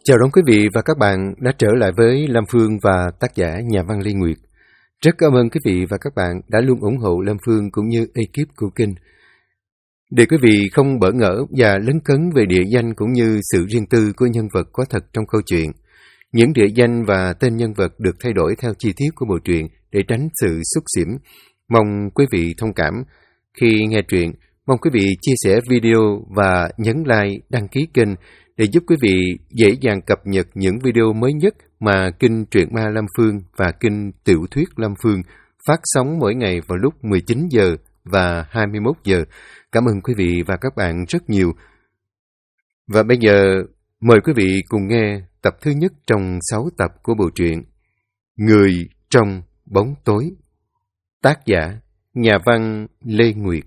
Chào đón quý vị và các bạn đã trở lại với Lam Phương và tác giả nhà văn Lê Nguyệt. Rất cảm ơn quý vị và các bạn đã luôn ủng hộ Lam Phương cũng như ekip của kênh. Để quý vị không bỡ ngỡ và lấn cấn về địa danh cũng như sự riêng tư của nhân vật có thật trong câu chuyện, những địa danh và tên nhân vật được thay đổi theo chi tiết của bộ truyện để tránh sự xúc xỉm. Mong quý vị thông cảm. Khi nghe truyện, mong quý vị chia sẻ video và nhấn like, đăng ký kênh để giúp quý vị dễ dàng cập nhật những video mới nhất mà kênh Truyện Ma Lam Phương và kênh Tiểu thuyết Lam Phương phát sóng mỗi ngày vào lúc 19 giờ và 21 giờ. Cảm ơn quý vị và các bạn rất nhiều. Và bây giờ, mời quý vị cùng nghe tập thứ nhất trong 6 tập của bộ truyện Người trong bóng tối. Tác giả, nhà văn Lê Nguyệt.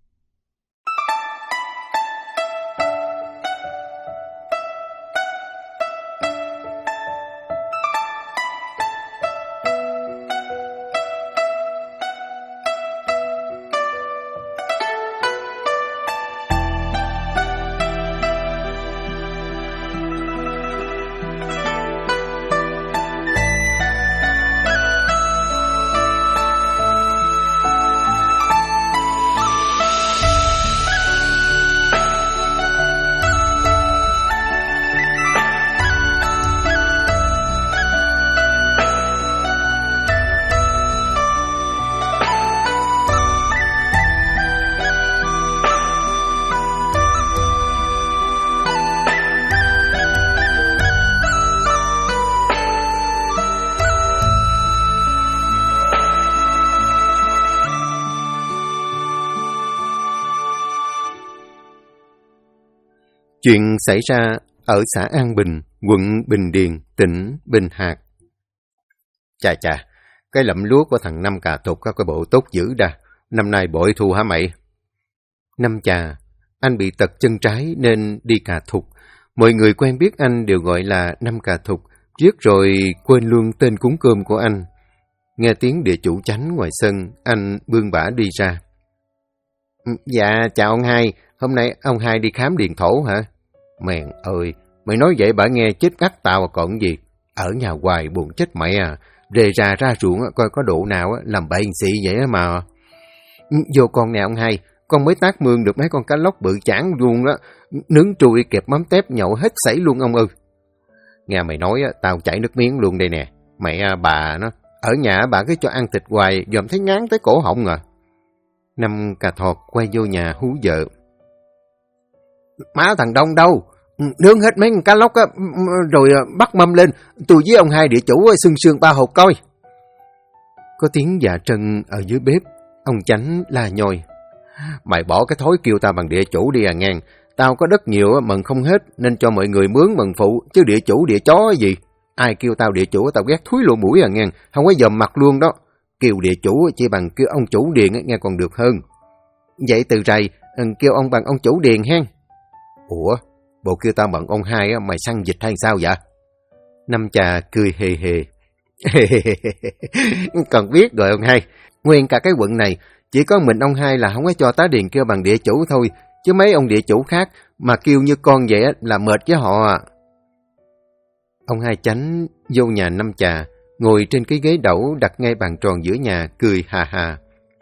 Chuyện xảy ra ở xã An Bình, quận Bình Điền, tỉnh Bình Hạt. Chà, cái lẫm lúa của thằng Năm Cà Thục có cái bộ tốt dữ đà. Năm nay bội thu hả mày? Năm chà, anh bị tật chân trái nên đi Cà Thục. Mọi người quen biết anh đều gọi là Năm Cà Thục, riết rồi quên luôn tên cúng cơm của anh. Nghe tiếng địa chủ chánh ngoài sân, anh bươn bả đi ra. Dạ, chào ông hai, hôm nay ông hai đi khám điền thổ hả? Mèn ơi, mày nói vậy bả nghe chết ngắt tao còn gì. Ở nhà hoài buồn chết mày à. Rề ra ruộng coi có độ nào làm bậy xị vậy mà. Vô con nè ông hai, con mới tác mương được mấy con cá lóc bự chảng luôn đó. Nướng trùi kẹp mắm tép nhậu hết sảy luôn ông ơi. Nghe mày nói tao chảy nước miếng luôn đây nè. Mẹ bà nó, ở nhà bà cứ cho ăn thịt hoài, dòm thấy ngán tới cổ họng à. Năm Cà Thọt quay vô nhà hú vợ. Má thằng Đông đâu? Nướng hết mấy con cá lóc á, rồi bắt mâm lên, tôi với ông hai địa chủ sương ba hột coi. Có tiếng dạ trân ở dưới bếp, ông Chánh la nhồi. Mày bỏ cái thói kêu tao bằng địa chủ đi à ngang. Tao có đất nhiều mần không hết, nên cho mọi người mướn mần phụ, chứ địa chủ địa chó gì. Ai kêu tao địa chủ tao ghét thúi lỗ mũi à ngang, không có dòm mặt luôn đó. Kêu địa chủ chỉ bằng kêu ông chủ điền nghe còn được hơn. Vậy từ rày, kêu ông bằng ông chủ điền hen. Ủa, bộ kêu tao bằng ông hai mày săn dịch hay sao vậy? Năm chà cười hề hề. Còn biết rồi ông hai, nguyên cả cái quận này, chỉ có mình ông hai là không có cho tá điền kêu bằng địa chủ thôi, chứ mấy ông địa chủ khác mà kêu như con vậy là mệt với họ à. Ông hai Chánh vô nhà Năm chà, ngồi trên cái ghế đẩu đặt ngay bàn tròn giữa nhà, cười hà hà.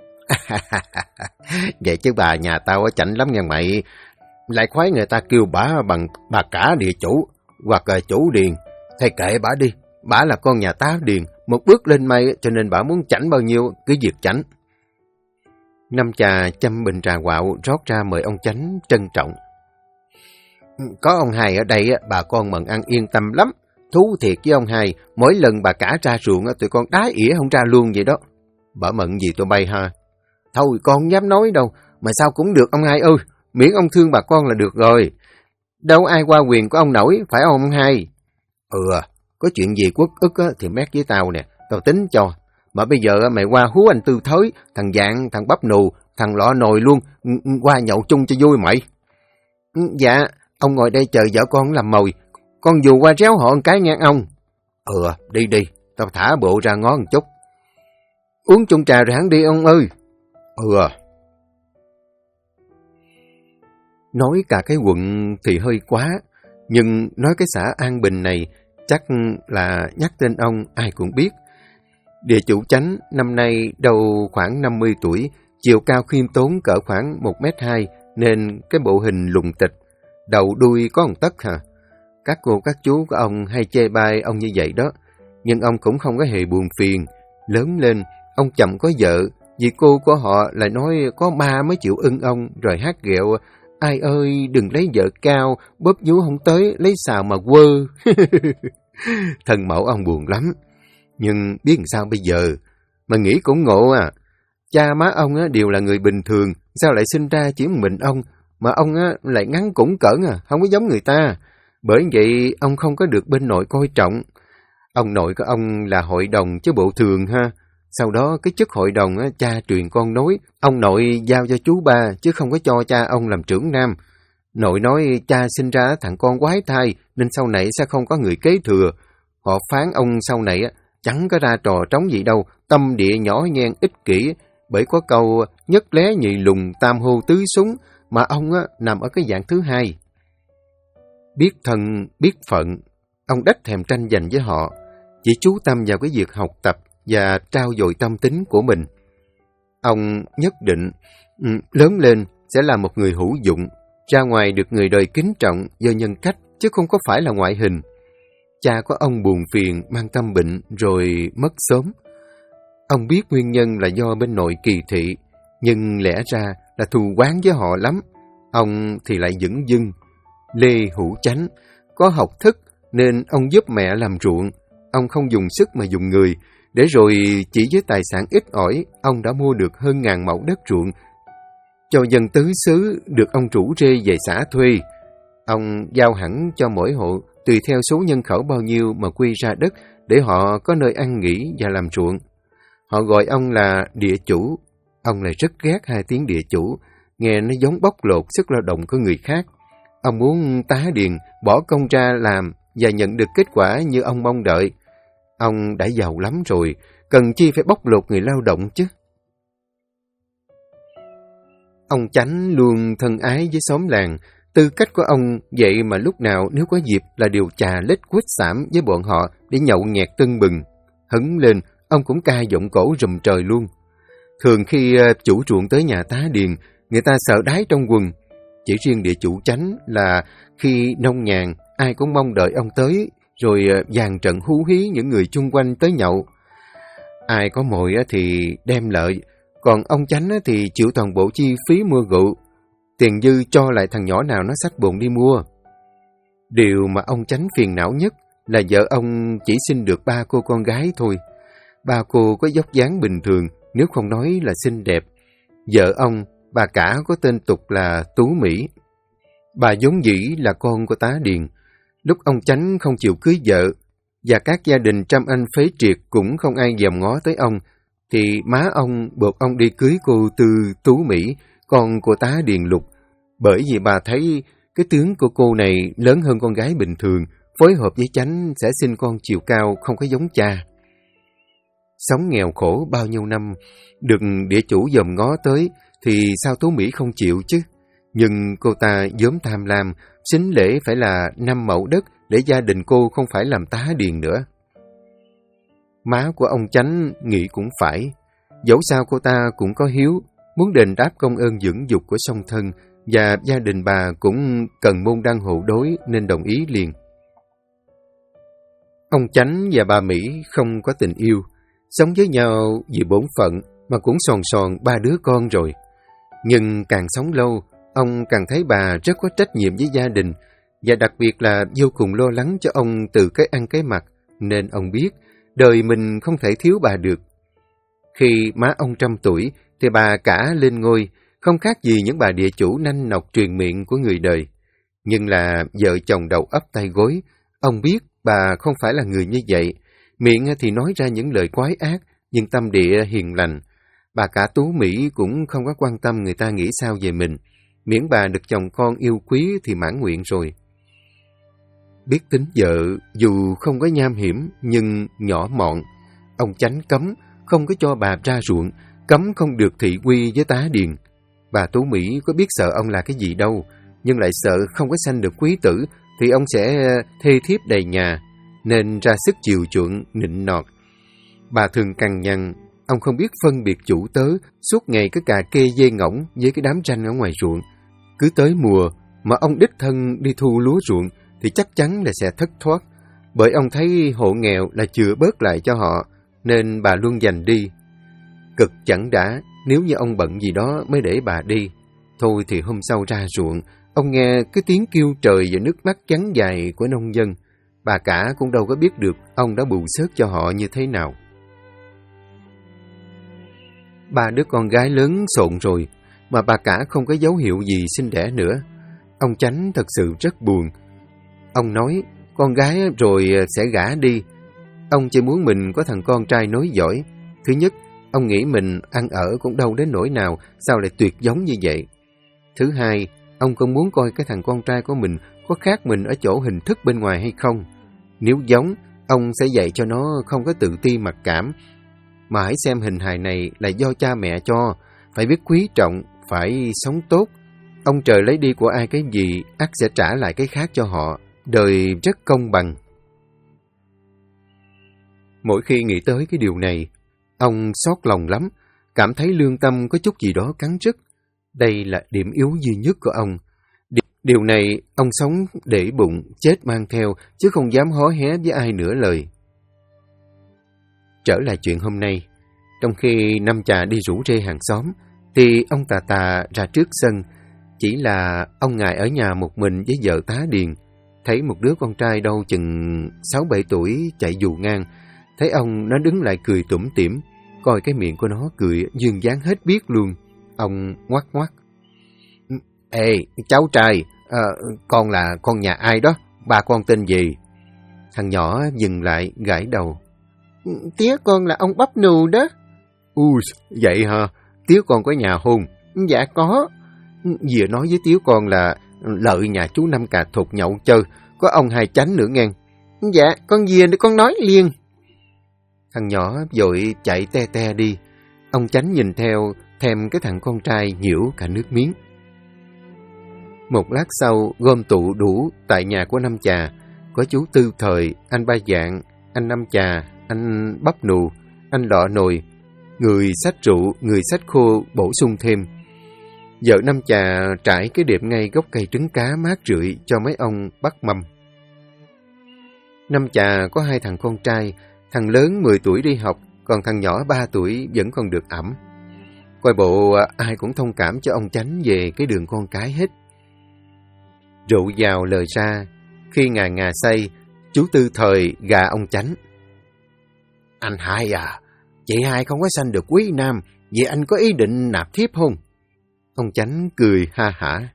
Vậy chứ bà nhà tao chảnh lắm nha mày. Lại khoái người ta kêu bả bằng bà cả địa chủ hoặc chủ điền. Thầy kệ bả đi, bả là con nhà tá điền, một bước lên mây cho nên bả muốn chảnh bao nhiêu cứ việc chảnh. Năm chà chăm bình trà quạo rót ra mời ông Chánh trân trọng. Có ông hai ở đây bà con mần ăn yên tâm lắm. Thú thiệt với ông hai, mỗi lần bà cả ra ruộng tụi con đái ỉa không ra luôn vậy đó. Bà mận gì tụi bay ha? Thôi con không dám nói đâu, mà sao cũng được ông hai ơi, miễn ông thương bà con là được rồi. Đâu ai qua quyền của ông nổi, phải ông hai? Có chuyện gì quất ức thì mét với tao nè, tao tính cho. Mà bây giờ mày qua hú anh Tư Thới, thằng Dạng, thằng Bắp Nù, thằng Lọ Nồi luôn, qua nhậu chung cho vui mày. Dạ, ông ngồi đây chờ vợ con làm mồi, con dù qua réo họ một cái ngang ông. Đi, tao thả bộ ra ngó một chút. Uống chung trà rồi hẳn đi ông ơi. Nói cả cái quận thì hơi quá, Nhưng nói cái xã An Bình này, chắc là nhắc tên ông ai cũng biết. Địa chủ Chánh năm nay đâu khoảng 50 tuổi, chiều cao khiêm tốn cỡ khoảng 1m2, nên cái bộ hình lùng tịch, đầu đuôi có một tấc hả. Các cô các chú của ông hay chê bai ông như vậy đó, nhưng ông cũng không có hề buồn phiền. Lớn lên, ông chậm có vợ, vì cô của họ lại nói có ba mới chịu ưng ông, rồi hát ghẹo, ai ơi đừng lấy vợ cao, bóp vú không tới, lấy xào mà quơ. Thân mẫu ông buồn lắm, nhưng biết làm sao bây giờ, mà nghĩ cũng ngộ à. Cha má ông đều là người bình thường, sao lại sinh ra chỉ một mình ông, mà ông lại ngắn củng cỡn không có giống người ta. Bởi vậy ông không có được bên nội coi trọng. Ông nội của ông là hội đồng chứ bộ thường ha. Sau đó cái chức hội đồng cha truyền con nối, ông nội giao cho chú ba chứ không có cho cha ông làm trưởng nam. Nội nói cha sinh ra thằng con quái thai nên sau này sẽ không có người kế thừa. Họ phán ông sau này chẳng có ra trò trống gì đâu, tâm địa nhỏ nhen ích kỷ, bởi có câu nhất lé nhì lùng tam hô tứ súng, mà ông nằm ở cái dạng thứ hai. Biết thân, biết phận, ông đách thèm tranh giành với họ, chỉ chú tâm vào cái việc học tập và trau dồi tâm tính của mình. Ông nhất định lớn lên sẽ là một người hữu dụng, ra ngoài được người đời kính trọng do nhân cách, chứ không có phải là ngoại hình. Cha của ông buồn phiền, mang tâm bệnh, rồi mất sớm. Ông biết nguyên nhân là do bên nội kỳ thị, nhưng lẽ ra là thù oán với họ lắm. Ông thì lại dửng dưng. Lê Hữu Chánh có học thức nên ông giúp mẹ làm ruộng. Ông không dùng sức mà dùng người, để rồi chỉ với tài sản ít ỏi, ông đã mua được hơn 1000 mẫu đất ruộng cho dân tứ xứ được ông rủ rê về xã thuê. Ông giao hẳn cho mỗi hộ tùy theo số nhân khẩu bao nhiêu mà quy ra đất để họ có nơi ăn nghỉ và làm ruộng. Họ gọi ông là địa chủ. Ông lại rất ghét hai tiếng địa chủ, nghe nó giống bóc lột sức lao động của người khác. Ông muốn tá điền, bỏ công ra làm và nhận được kết quả như ông mong đợi. Ông đã giàu lắm rồi, cần chi phải bóc lột người lao động chứ. Ông Chánh luôn thân ái với xóm làng. Tư cách của ông vậy mà lúc nào nếu có dịp là điều chà lết quýt xảm với bọn họ để nhậu nhẹt tưng bừng. Hứng lên, ông cũng ca giọng cổ rùm trời luôn. Thường khi chủ ruộng tới nhà tá điền, người ta sợ đái trong quần. Chỉ riêng địa chủ Chánh là khi nông nhàn, ai cũng mong đợi ông tới, rồi dàn trận hú hí những người chung quanh tới nhậu. Ai có mồi thì đem lợi, còn ông Chánh thì chịu toàn bộ chi phí mua rượu. Tiền dư cho lại thằng nhỏ nào nó xách bồn đi mua. Điều mà ông Chánh phiền não nhất là vợ ông chỉ sinh được 3 cô con gái thôi. 3 cô có dốc dáng bình thường, nếu không nói là xinh đẹp. Vợ ông, bà cả có tên tục là Tú Mỹ. Bà vốn dĩ là con của tá điền. Lúc ông Chánh không chịu cưới vợ, và các gia đình trăm anh phế triệt cũng không ai dòm ngó tới ông, thì má ông buộc ông đi cưới cô Tư Tú Mỹ, con của tá điền Lục, bởi vì bà thấy cái tướng của cô này lớn hơn con gái bình thường, phối hợp với Chánh sẽ sinh con chiều cao không có giống cha. Sống nghèo khổ bao nhiêu năm, được địa chủ dòm ngó tới, thì sao Tú Mỹ không chịu chứ? Nhưng cô ta vốn tham lam, sính lễ phải là 5 mẫu đất để gia đình cô không phải làm tá điền nữa. Má của ông Chánh nghĩ cũng phải, dẫu sao cô ta cũng có hiếu, muốn đền đáp công ơn dưỡng dục của song thân, và gia đình bà cũng cần môn đăng hộ đối nên đồng ý liền. Ông Chánh và bà Mỹ không có tình yêu, sống với nhau vì bổn phận mà cũng sòn sòn 3 đứa con rồi. Nhưng càng sống lâu, ông càng thấy bà rất có trách nhiệm với gia đình, và đặc biệt là vô cùng lo lắng cho ông từ cái ăn cái mặc, nên ông biết đời mình không thể thiếu bà được. Khi má ông 100 tuổi, thì bà cả lên ngôi, không khác gì những bà địa chủ nanh nọc truyền miệng của người đời. Nhưng là vợ chồng đầu ấp tay gối, ông biết bà không phải là người như vậy. Miệng thì nói ra những lời quái ác, nhưng tâm địa hiền lành. Bà cả Tú Mỹ cũng không có quan tâm người ta nghĩ sao về mình, miễn bà được chồng con yêu quý thì mãn nguyện rồi. Biết tính vợ, dù không có nham hiểm, nhưng nhỏ mọn. Ông Chánh cấm, không có cho bà ra ruộng, cấm không được thị quy với tá điền. Bà Tú Mỹ có biết sợ ông là cái gì đâu, nhưng lại sợ không có sanh được quý tử, thì ông sẽ thê thiếp đầy nhà, nên ra sức chiều chuộng, nịnh nọt. Bà thường cằn nhằn, ông không biết phân biệt chủ tớ, suốt ngày cứ cà kê dê ngỗng với cái đám tranh ở ngoài ruộng. Cứ tới mùa mà ông đích thân đi thu lúa ruộng thì chắc chắn là sẽ thất thoát, bởi ông thấy hộ nghèo là chừa bớt lại cho họ, nên bà luôn dành đi. Cực chẳng đã, nếu như ông bận gì đó mới để bà đi. Thôi thì hôm sau ra ruộng, ông nghe cái tiếng kêu trời và nước mắt trắng dài của nông dân. Bà cả cũng đâu có biết được ông đã bù xớt cho họ như thế nào. Ba đứa con gái lớn xộn rồi, mà bà cả không có dấu hiệu gì sinh đẻ nữa. Ông Chánh thật sự rất buồn. Ông nói, con gái rồi sẽ gả đi. Ông chỉ muốn mình có thằng con trai nối dõi. Thứ nhất, ông nghĩ mình ăn ở cũng đâu đến nỗi nào, sao lại tuyệt giống như vậy. Thứ hai, ông không muốn coi cái thằng con trai của mình có khác mình ở chỗ hình thức bên ngoài hay không. Nếu giống, ông sẽ dạy cho nó không có tự ti mặc cảm. Mà hãy xem hình hài này là do cha mẹ cho, phải biết quý trọng, phải sống tốt. Ông trời lấy đi của ai cái gì, ắt sẽ trả lại cái khác cho họ. Đời rất công bằng. Mỗi khi nghĩ tới cái điều này, ông xót lòng lắm, cảm thấy lương tâm có chút gì đó cắn rứt. Đây là điểm yếu duy nhất của ông. Điều này, ông sống để bụng, chết mang theo, chứ không dám hó hé với ai nửa lời. Trở lại chuyện hôm nay, trong khi Năm Chà đi rủ rê hàng xóm, thì ông Tà ra trước sân. Chỉ là ông ngài ở nhà một mình với vợ tá điền. Thấy một đứa con trai đâu chừng 6-7 tuổi chạy dù ngang. Thấy ông, nó đứng lại cười tủm tỉm. Coi cái miệng của nó cười duyên dáng hết biết luôn. Ông ngoắc ngoắc. Ê, cháu trai, con là con nhà ai đó? Ba con tên gì? Thằng nhỏ dừng lại gãi đầu. Tía con là ông Bắp Nù đó. Ui, vậy hả? Tía con có nhà hôn? Dạ có. Dìa nói với tía con là lợi nhà chú Năm Cà thục nhậu chơi, có ông Hai Chánh nữa nghe. Dạ, con dìa để con nói liền. Thằng nhỏ vội chạy te te đi. Ông Chánh nhìn theo, thèm cái thằng con trai nhiễu cả nước miếng. Một lát sau, gom tụ đủ tại nhà của Năm Chà. Có chú Tư Thời, anh Ba Dạng, anh Năm Chà, anh Bắp Nù, anh Lọ Nồi. Người xách rượu, người xách khô bổ sung thêm. Vợ Năm Chà trải cái đệm ngay gốc cây trứng cá mát rượi cho mấy ông bắt mâm. Năm Chà có 2 thằng con trai, thằng lớn 10 tuổi đi học, còn thằng nhỏ 3 tuổi vẫn còn được ẵm. Coi bộ ai cũng thông cảm cho ông Chánh về cái đường con cái hết. Rượu vào lời ra, khi ngà say, chú Tư Thời gà ông Chánh. Anh Hai à, chị Hai không có sanh được quý nam, vậy anh có ý định nạp thiếp không? Ông Chánh cười ha hả.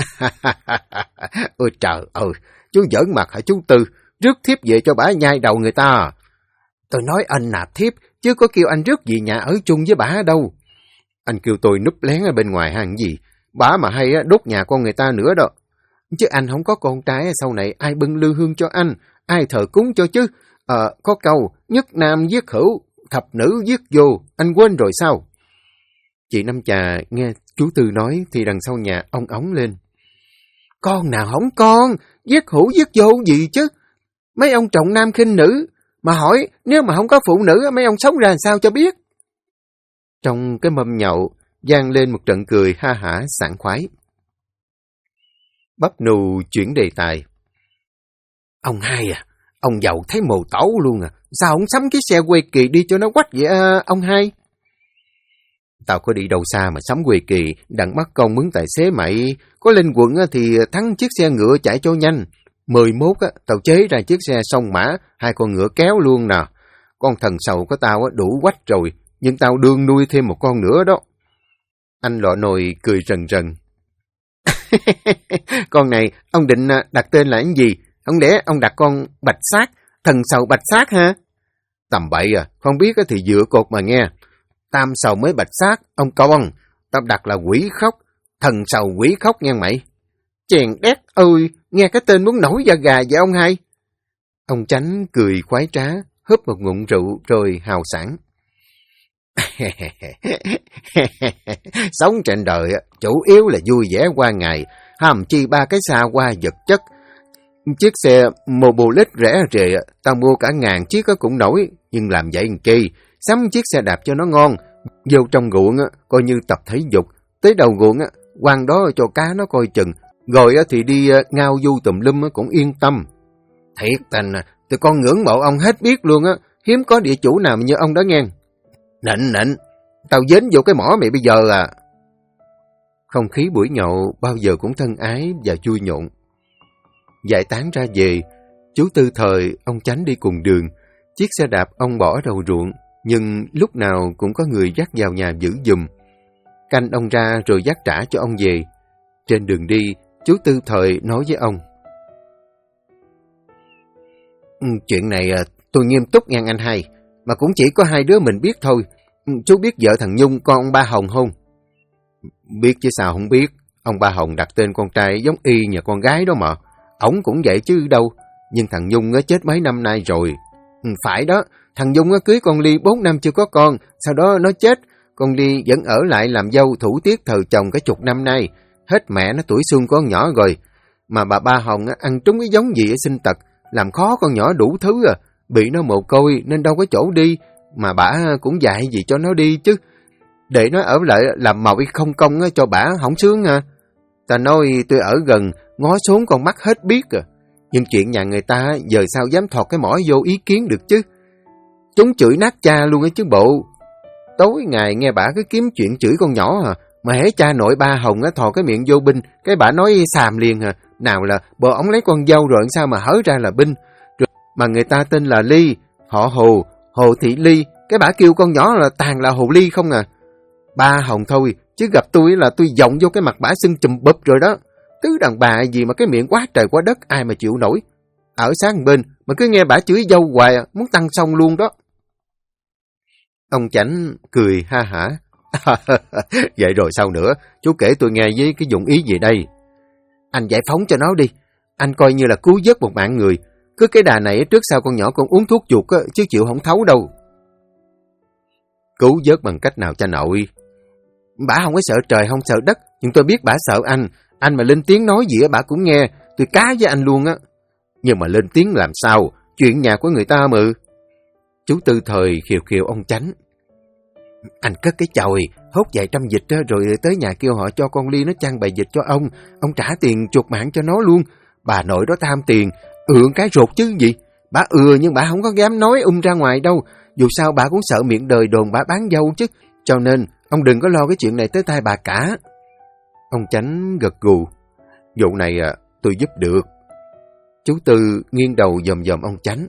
Ôi trời ơi, chú giỡn mặt hả chú Tư, rước thiếp về cho bả nhai đầu người ta. Tôi nói anh nạp thiếp, chứ có kêu anh rước về nhà ở chung với bả đâu. Anh kêu tôi núp lén ở bên ngoài hàng gì, bả mà hay đốt nhà con người ta nữa đó. Chứ anh không có con trai, sau này ai bưng lư hương cho anh, ai thờ cúng cho chứ. Có câu, nhất nam giết hữu, thập nữ giết vô, anh quên rồi sao? Chị Năm Chà nghe chú Tư nói thì đằng sau nhà ông ống lên. Con nào không con, giết hữu giết vô gì chứ? Mấy ông trọng nam khinh nữ, mà hỏi nếu mà không có phụ nữ mấy ông sống ra sao cho biết? Trong cái mâm nhậu, vang lên một trận cười ha hả sảng khoái. Bắp Nù chuyển đề tài. Ông Hai à, ông giàu thấy mồ tẩu luôn à, sao không sắm cái xe quê kỳ đi cho nó quách vậy ông Hai? Tao có đi đâu xa mà sắm quê kỳ, đặng mắc công mướn tài xế mày, có lên quận thì thắng chiếc xe ngựa chạy cho nhanh. 11 tao chế ra chiếc xe song mã, 2 con ngựa kéo luôn nè. Con thần sầu của tao đủ quách rồi, nhưng tao đương nuôi thêm một con nữa đó. Anh Lọ Nồi cười rần rần. Con này, ông định đặt tên là cái gì? Không lẽ ông đặt con Bạch Sát, thần sầu Bạch Sát ha? Tầm bậy à, không biết thì dựa cột mà nghe. Tam sầu mới Bạch Sát, ông con, tao đặt là Quỷ Khóc, thần sầu Quỷ Khóc nghe mày. Chèn đét ơi, nghe cái tên muốn nổi da gà vậy ông Hai? Ông Chánh cười khoái trá, húp một ngụm rượu rồi hào sảng. Sống trên đời chủ yếu là vui vẻ qua ngày, hàm chi ba cái xa qua vật chất. Chiếc xe Mobolet rẻ rề, tao mua cả 1000 chiếc cũng nổi, nhưng làm vậy làm chi, sắm chiếc xe đạp cho nó ngon, vô trong ruộng coi như tập thể dục, tới đầu ruộng quăng đó cho cá nó coi chừng, rồi thì đi ngao du tùm lum cũng yên tâm. Thiệt tình, tụi con ngưỡng mộ ông hết biết luôn á, hiếm có địa chủ nào như ông đó nghe. Nịnh, tao dính vô cái mỏ mày bây giờ à. Không khí buổi nhậu bao giờ cũng thân ái và vui nhộn. Giải tán ra về, chú Tư Thời, ông Chánh đi cùng đường, chiếc xe đạp ông bỏ đầu ruộng, nhưng lúc nào cũng có người dắt vào nhà giữ giùm. Canh ông ra rồi dắt trả cho ông về. Trên đường đi, chú Tư Thời nói với ông. Chuyện này tôi nghiêm túc nghe anh hai, mà cũng chỉ có 2 đứa mình biết thôi. Chú biết vợ thằng Nhung con ông Ba Hồng không? Biết chứ sao không biết, ông Ba Hồng đặt tên con trai giống y nhà con gái đó mà. Ổng cũng vậy chứ đâu, nhưng thằng Nhung chết mấy năm nay rồi. Phải đó, thằng Nhung cưới con Ly 4 năm chưa có con, sau đó nó chết. Con Ly vẫn ở lại làm dâu thủ tiết thờ chồng cả chục năm nay. Hết mẹ nó tuổi xuân con nhỏ rồi. Mà bà Ba Hồng ăn trúng cái giống gì ở sinh tật, làm khó con nhỏ đủ thứ à. Bị nó mồ côi nên đâu có chỗ đi, mà bả cũng dạy gì cho nó đi chứ. Để nó ở lại làm mồi không công cho bả không sướng à. Ta nói tôi ở gần, ngó xuống con mắt hết biết à. Nhưng chuyện nhà người ta giờ sao dám thọt cái mỏ vô ý kiến được chứ. Chúng chửi nát cha luôn á chứ bộ. Tối ngày nghe bả cứ kiếm chuyện chửi con nhỏ à. Mà hễ cha nội Ba Hồng thò cái miệng vô binh, cái bả nói xàm liền à. Nào là bộ ổng lấy con dâu rồi sao mà hớ ra là binh. Rồi, mà người ta tên là Ly, họ Hồ Thị Ly. Cái bả kêu con nhỏ là tàn là Hồ Ly không à. Ba Hồng thôi, chứ gặp tôi là tôi giọng vô cái mặt bả sưng chùm bụp rồi đó. Tứ đàn bà gì mà cái miệng quá trời quá đất, ai mà chịu nổi. Ở sáng bên mà cứ nghe bả chửi dâu hoài, muốn tăng xong luôn đó. Ông Chánh cười ha hả. Vậy rồi sao nữa, chú kể tôi nghe với cái dụng ý gì đây? Anh giải phóng cho nó đi, anh coi như là cứu vớt một mạng người. Cứ cái đà này trước sau con nhỏ con uống thuốc chuột chứ chịu không thấu đâu. Cứu vớt bằng cách nào cha nội? Bả không có sợ trời không sợ đất, nhưng tôi biết bả sợ anh mà lên tiếng nói gì bả cũng nghe, tôi cá với anh luôn á. Nhưng mà lên tiếng làm sao, chuyện nhà của người ta mà. Chú Tư Thời khiều khiều ông Chánh. Anh cất cái chòi, hốt vài trăm vịt rồi tới nhà kêu họ cho con Ly nó chăn bày vịt cho ông trả tiền chuột mạng cho nó luôn. Bà nội đó tham tiền, cái rột chứ gì. Bà nhưng bà không có dám nói ra ngoài đâu, dù sao bà cũng sợ miệng đời đồn bà bán dâu chứ, cho nên ông đừng có lo cái chuyện này tới tai bà cả. Ông Chánh gật gù. Vụ này tôi giúp được. Chú Tư nghiêng đầu dòm dòm ông Chánh.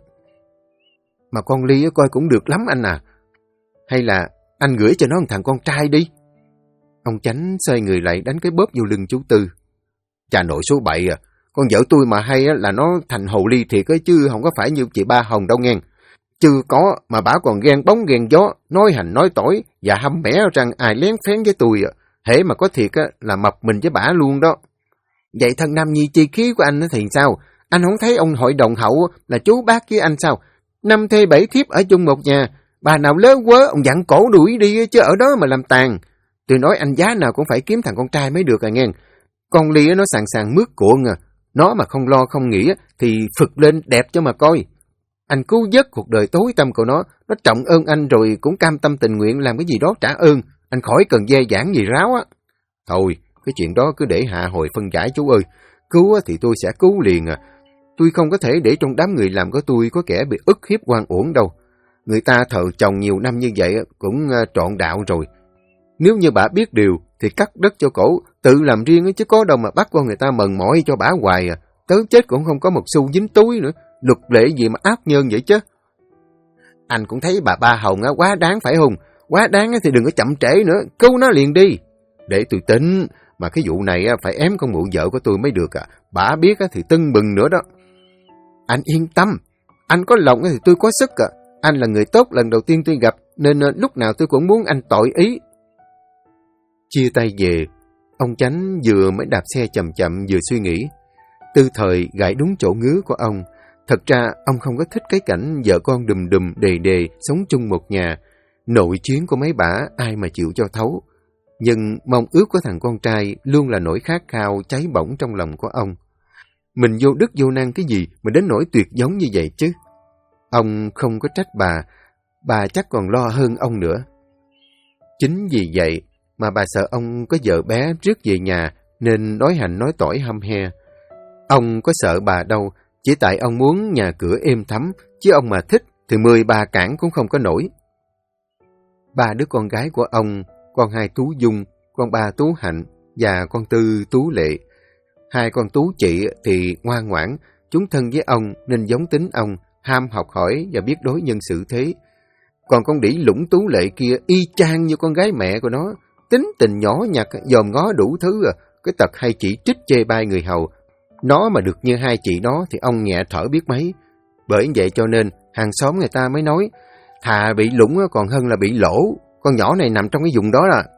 Mà con Ly coi cũng được lắm anh à. Hay là anh gửi cho nó một thằng con trai đi. Ông Chánh xoay người lại đánh cái bóp vô lưng chú Tư. Cha nội số bậy à. Con vợ tôi mà hay là nó thành hồ ly thiệt chứ không có phải như chị Ba Hồng đâu nghe. Chưa có mà bả còn ghen bóng ghen gió, nói hành nói tỏi và hăm mẻ rằng ai lén phén với tôi. Hễ mà có thiệt là mập mình với bả luôn đó. Vậy thân nam nhi chi khí của anh thì sao? Anh không thấy ông hội đồng hậu là chú bác với anh sao? 5 thê 7 thiếp ở chung một nhà. Bà nào lớ quớ, ông dặn cổ đuổi đi chứ ở đó mà làm tàn. Tôi nói anh giá nào cũng phải kiếm thằng con trai mới được nghe. Con Ly nó sàng sàng mướt cuộn à. Nó mà không lo không nghĩ thì phực lên đẹp cho mà coi. Anh cứu vớt cuộc đời tối tăm của nó trọng ơn anh rồi cũng cam tâm tình nguyện làm cái gì đó trả ơn. Anh khỏi cần dè dãn gì ráo á. Thôi, cái chuyện đó cứ để hạ hồi phân giải chú ơi. Cứu thì tôi sẽ cứu liền à. Tôi không có thể để trong đám người làm của tôi có kẻ bị ức hiếp oan uổng đâu. Người ta thờ chồng nhiều năm như vậy cũng trọn đạo rồi. Nếu như bà biết điều thì cắt đất cho cổ, tự làm riêng chứ có đâu mà bắt con người ta mần mỏi cho bả hoài à. Tới chết cũng không có một xu dính túi nữa. Luật lệ gì mà ác nhân vậy chứ. Anh cũng thấy bà Ba Hồng quá đáng phải không? Quá đáng thì đừng có chậm trễ nữa, cứu nó liền đi. Để tôi tính, mà cái vụ này phải ém con mụ vợ của tôi mới được à. Bà biết thì tưng bừng nữa đó. Anh yên tâm, anh có lòng thì tôi có sức à. Anh là người tốt lần đầu tiên tôi gặp, nên lúc nào tôi cũng muốn anh tội ý. Chia tay về, ông Chánh vừa mới đạp xe chậm chậm vừa suy nghĩ. Tư Thời gãi đúng chỗ ngứa của ông. Thật ra ông không có thích cái cảnh vợ con đùm đùm đề đề sống chung một nhà. Nội chiến của mấy bả ai mà chịu cho thấu. Nhưng mong ước của thằng con trai luôn là nỗi khát khao cháy bỏng trong lòng của ông. Mình vô đức vô năng cái gì mà đến nỗi tuyệt giống như vậy chứ. Ông không có trách bà chắc còn lo hơn ông nữa. Chính vì vậy mà bà sợ ông có vợ bé rước về nhà nên nói hành nói tỏi hăm he. Ông có sợ bà đâu, chỉ tại ông muốn nhà cửa êm thấm, chứ ông mà thích thì 10 bà cản cũng không có nổi. 3 đứa con gái của ông, con 2 Tú Dung, con 3 Tú Hạnh và con Tư Tú Lệ. 2 con Tú chị thì ngoan ngoãn, chúng thân với ông nên giống tính ông, ham học hỏi và biết đối nhân xử thế. Còn con đĩ lũng Tú Lệ kia y chang như con gái mẹ của nó, tính tình nhỏ nhặt, dòm ngó đủ thứ, cái tật hay chỉ trích chê bai người hầu. Nó mà được như 2 chị nó thì ông nhẹ thở biết mấy. Bởi vậy cho nên hàng xóm người ta mới nói, thà bị lũng còn hơn là bị lỗ, con nhỏ này nằm trong cái vùng đó là.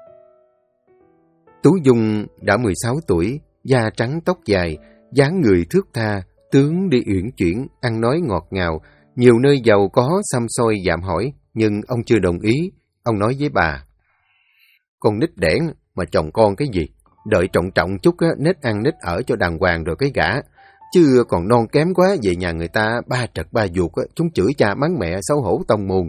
Tú Dung đã 16 tuổi, da trắng tóc dài, dáng người thướt tha, tướng đi uyển chuyển, ăn nói ngọt ngào, nhiều nơi giàu có xăm xôi dạm hỏi, nhưng ông chưa đồng ý. Ông nói với bà, con nít đẻn mà chồng con cái gì, đợi trọng trọng chút nết ăn nết ở cho đàng hoàng rồi cái gả, chứ còn non kém quá về nhà người ta ba trật ba vuột, chúng chửi cha mắng mẹ xấu hổ tông môn.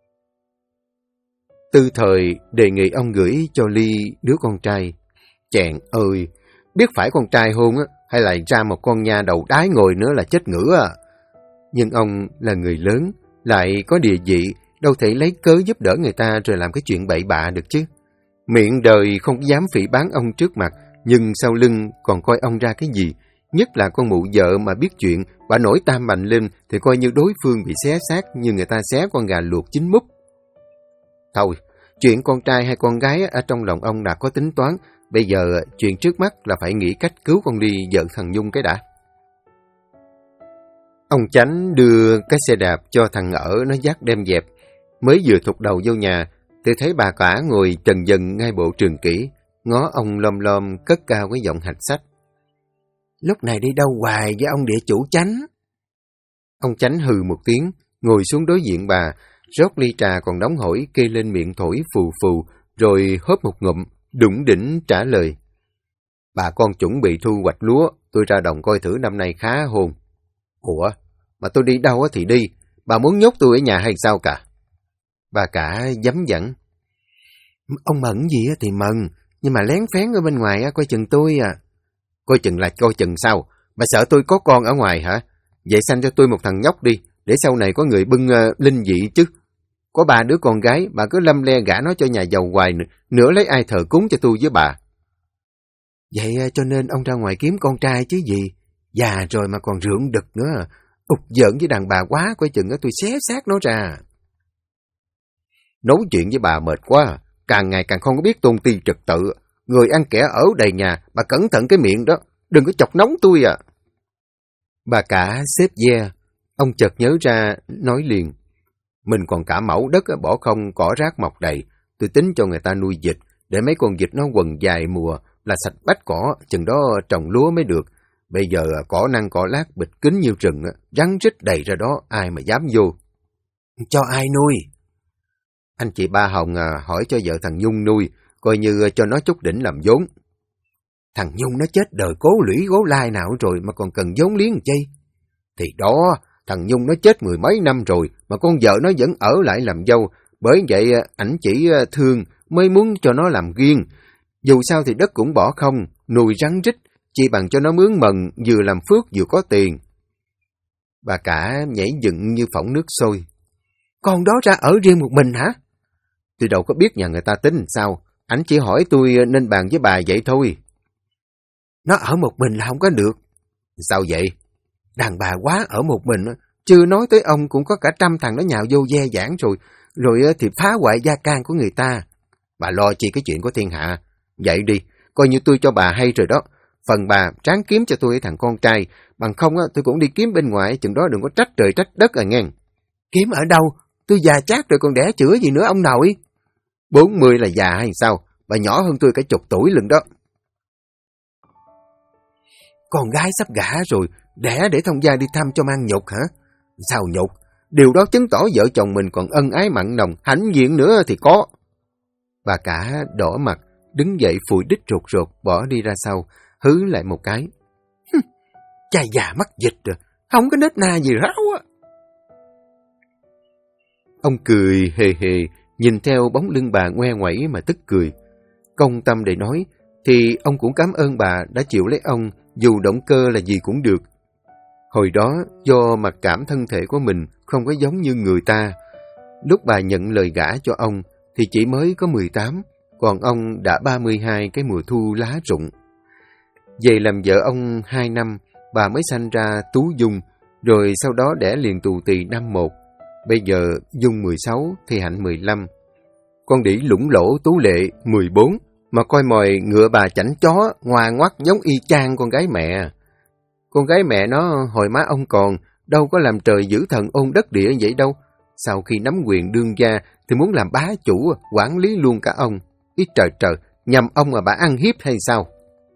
Tư Thời đề nghị ông gửi cho Ly đứa con trai. Chàng ơi, biết phải con trai hôn hay lại ra một con nha đầu đái ngồi nữa là chết ngửa à. Nhưng ông là người lớn, lại có địa vị, đâu thể lấy cớ giúp đỡ người ta rồi làm cái chuyện bậy bạ được chứ. Miệng đời không dám phỉ báng ông trước mặt, nhưng sau lưng còn coi ông ra cái gì. Nhất là con mụ vợ mà biết chuyện, bà nổi tam bành lên thì coi như đối phương bị xé xác như người ta xé con gà luộc chín múc. Thôi, chuyện con trai hay con gái ở trong lòng ông đã có tính toán, bây giờ chuyện trước mắt là phải nghĩ cách cứu con Ly vợ thằng Nhung cái đã. Ông Chánh đưa cái xe đạp cho thằng Ở nó dắt đem dẹp. Mới vừa thụt đầu vô nhà thì thấy bà cả ngồi trần dần ngay bộ trường kỷ, ngó ông lom lom cất cao cái giọng hạch sách. Lúc này đi đâu hoài với ông địa chủ Chánh? Ông Chánh hừ một tiếng, ngồi xuống đối diện bà, rót ly trà còn nóng hổi kê lên miệng thổi phù phù, rồi hớp một ngụm, đủng đỉnh trả lời. Bà con chuẩn bị thu hoạch lúa, tôi ra đồng coi thử năm nay khá hôn. Ủa, mà tôi đi đâu thì đi, bà muốn nhốt tôi ở nhà hay sao cả? Bà cả dấm dẳng. Ông mận gì thì mừng, nhưng mà lén phén ở bên ngoài coi chừng tôi à. Coi chừng là coi chừng sao? Bà sợ tôi có con ở ngoài hả? Vậy sanh cho tôi một thằng nhóc đi, để sau này có người bưng linh dị chứ. Có 3 đứa con gái, bà cứ lâm le gả nó cho nhà giàu hoài nữa lấy ai thờ cúng cho tôi với bà. Vậy cho nên ông ra ngoài kiếm con trai chứ gì? Già rồi mà còn rượu đực nữa. Ụt giỡn với đàn bà quá, coi chừng tôi xé xác nó ra. Nói chuyện với bà mệt quá, càng ngày càng không có biết tôn ti trật tự. Người ăn kẻ ở đầy nhà, bà cẩn thận cái miệng đó, đừng có chọc nóng tôi à. Bà cả xếp ve, ông chợt nhớ ra, nói liền. Mình còn cả mẫu đất bỏ không, cỏ rác mọc đầy, tôi tính cho người ta nuôi vịt, để mấy con vịt nó quần dài mùa là sạch bách cỏ, chừng đó trồng lúa mới được. Bây giờ cỏ năng cỏ lát bịt kín như rừng, rắn rít đầy ra đó, ai mà dám vô. Cho ai nuôi? Anh chị Ba Hồng hỏi cho vợ thằng Nhung nuôi, coi như cho nó chút đỉnh làm vốn. Thằng Nhung nó chết đời cố lũy gố lai nào rồi mà còn cần vốn liếng chi? Thì đó, thằng Nhung nó chết 10 mấy năm rồi mà con vợ nó vẫn ở lại làm dâu, bởi vậy ảnh chỉ thương mới muốn cho nó làm riêng. Dù sao thì đất cũng bỏ không, nuôi rắn rít, chỉ bằng cho nó mướn mần, vừa làm phước vừa có tiền. Bà cả nhảy dựng như phỏng nước sôi. Con đó ra ở riêng một mình hả? Tôi đâu có biết nhà người ta tính sao, ảnh chỉ hỏi tôi nên bàn với bà vậy thôi. Nó ở một mình là không có được. Sao vậy? Đàn bà quá ở một mình, chưa nói tới ông cũng có cả 100 thằng nó nhào vô ve vãn rồi thì phá hoại gia can của người ta. Bà lo chi cái chuyện của thiên hạ. Vậy đi, coi như tôi cho bà hay rồi đó. Phần bà ráng kiếm cho tôi thằng con trai, bằng không tôi cũng đi kiếm bên ngoài, chừng đó đừng có trách trời trách đất nghe. Kiếm ở đâu? Tôi già chát rồi còn đẻ chữa gì nữa ông nội? 40 là già hay sao? Bà nhỏ hơn tôi cả 10 tuổi lần đó. Con gái sắp gả rồi, đẻ để thông gia đi thăm cho mang nhục hả? Sao nhục? Điều đó chứng tỏ vợ chồng mình còn ân ái mặn nồng, hãnh diện nữa thì có. Bà cả đỏ mặt, đứng dậy phủi đít rụt rụt, bỏ đi ra sau, hứ lại một cái. cha già mắc dịch rồi, không có nết na gì ráo á. Ông cười hề hề, nhìn theo bóng lưng bà ngoe ngoẩy mà tức cười. Công tâm để nói, thì ông cũng cảm ơn bà đã chịu lấy ông, dù động cơ là gì cũng được. Hồi đó, do mặc cảm thân thể của mình không có giống như người ta, lúc bà nhận lời gả cho ông thì chỉ mới có 18, còn ông đã 32 cái mùa thu lá rụng. Về làm vợ ông 2 năm, bà mới sanh ra Tú Dung, rồi sau đó đẻ liền tù tì năm 1. Bây giờ Dung 16 thì Hạnh 15. Con đĩ lũng lỗ Tú Lệ 14, mà coi mồi ngựa bà chảnh chó, ngoan ngoắt giống y chang con gái mẹ. Con gái mẹ nó hồi má ông còn, đâu có làm trời giữ thần ôn đất địa vậy đâu. Sau khi nắm quyền đương gia thì muốn làm bá chủ, quản lý luôn cả ông. Ý trời trời, nhầm ông mà bà ăn hiếp hay sao?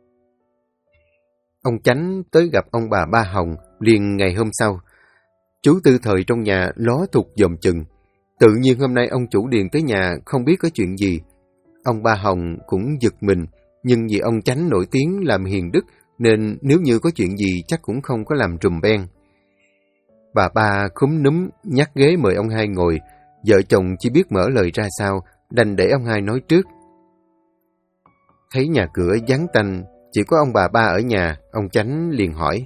Ông Chánh tới gặp ông bà Ba Hồng liền ngày hôm sau. Chú Tư Thời trong nhà ló thục dòm chừng. Tự nhiên hôm nay ông chủ điền tới nhà không biết có chuyện gì. Ông Ba Hồng cũng giật mình, nhưng vì ông Chánh nổi tiếng làm hiền đức, nên nếu như có chuyện gì chắc cũng không có làm trùm beng. Bà Ba khúm núm nhắc ghế mời ông hai ngồi, vợ chồng chỉ biết mở lời ra sao, đành để ông hai nói trước. Thấy nhà cửa vắng tanh, chỉ có ông bà Ba ở nhà, ông Chánh liền hỏi.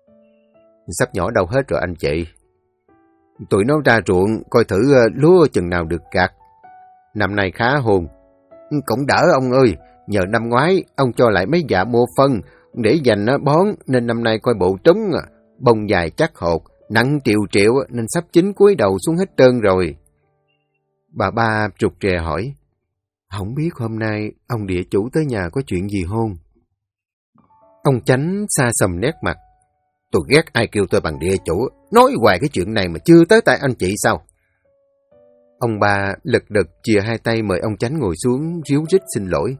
Sắp nhỏ đâu hết rồi anh chị? Tụi nó ra ruộng, coi thử lúa chừng nào được gặt. Năm nay khá hồn. Cũng đỡ ông ơi, nhờ năm ngoái ông cho lại mấy dạ mua phân, để dành bón, nên năm nay coi bộ trúng, bông dài chắc hột, nặng triệu triệu nên sắp chín cúi đầu xuống hết trơn rồi. Bà Ba trục trè hỏi. Không biết hôm nay ông địa chủ tới nhà có chuyện gì hôn? Ông Chánh xa sầm nét mặt. Tôi ghét ai kêu tôi bằng địa chủ, nói hoài cái chuyện này mà chưa tới tay anh chị sao? Ông Ba lật đật chìa hai tay mời ông Chánh ngồi xuống, ríu rít xin lỗi.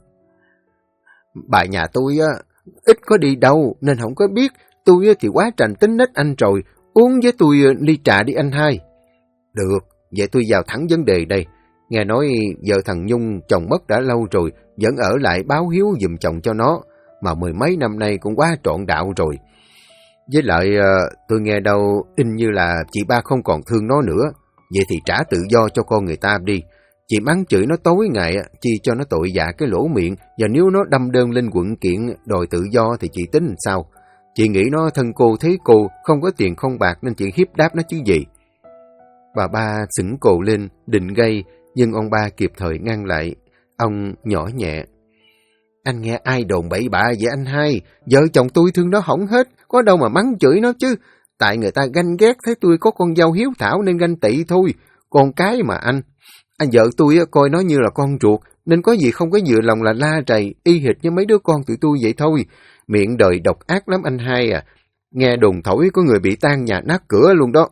Bà nhà tôi ít có đi đâu nên không có biết, tôi thì quá trành tính nết anh rồi, uống với tôi ly trà đi anh hai. Được, vậy tôi vào thẳng vấn đề đây. Nghe nói vợ thằng Nhung chồng mất đã lâu rồi, vẫn ở lại báo hiếu giùm chồng cho nó, mà 10 mấy năm nay cũng quá trọn đạo rồi. Với lại tôi nghe đâu in như là chị Ba không còn thương nó nữa, vậy thì trả tự do cho con người ta đi. Chị mắng chửi nó tối ngày, chi cho nó tội dạ cái lỗ miệng, và nếu nó đâm đơn lên quận kiện đòi tự do thì chị tính sao? Chị nghĩ nó thân cô thế cô, không có tiền không bạc nên chị hiếp đáp nó chứ gì. Bà Ba sững cồ lên, định gây, nhưng ông Ba kịp thời ngăn lại. Ông nhỏ nhẹ. Anh nghe ai đồn bậy bạ vậy anh hai? Vợ chồng tôi thương nó hỏng hết, có đâu mà mắng chửi nó chứ. Tại người ta ganh ghét thấy tôi có con dâu hiếu thảo nên ganh tị thôi. Con cái mà anh vợ tôi coi nó như là con ruột, nên có gì không có vừa lòng là la rầy, y hệt như mấy đứa con tụi tôi vậy thôi. Miệng đời độc ác lắm anh hai à. Nghe đồn thổi có người bị tan nhà nát cửa luôn đó.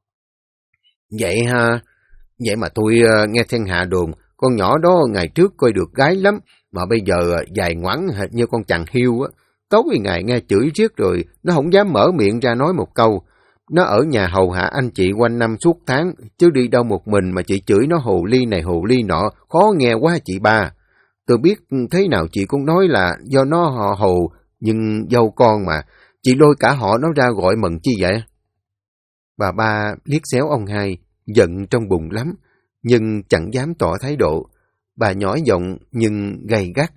Vậy ha, vậy mà tôi nghe thiên hạ đồn, con nhỏ đó ngày trước coi được gái lắm, mà bây giờ dài ngoẵng hệt như con chằn hiu á. Tối ngày nghe chửi riết rồi, nó không dám mở miệng ra nói một câu. Nó ở nhà hầu hạ anh chị quanh năm suốt tháng, chứ đi đâu một mình mà chị chửi nó hồ ly này hồ ly nọ, khó nghe quá chị Ba. Tôi biết thế nào chị cũng nói là do nó họ hồ, nhưng dâu con mà, chị lôi cả họ nó ra gọi mừng chi vậy? Bà Ba liếc xéo ông hai, giận trong bụng lắm, nhưng chẳng dám tỏ thái độ. Bà nhỏ giọng nhưng gay gắt.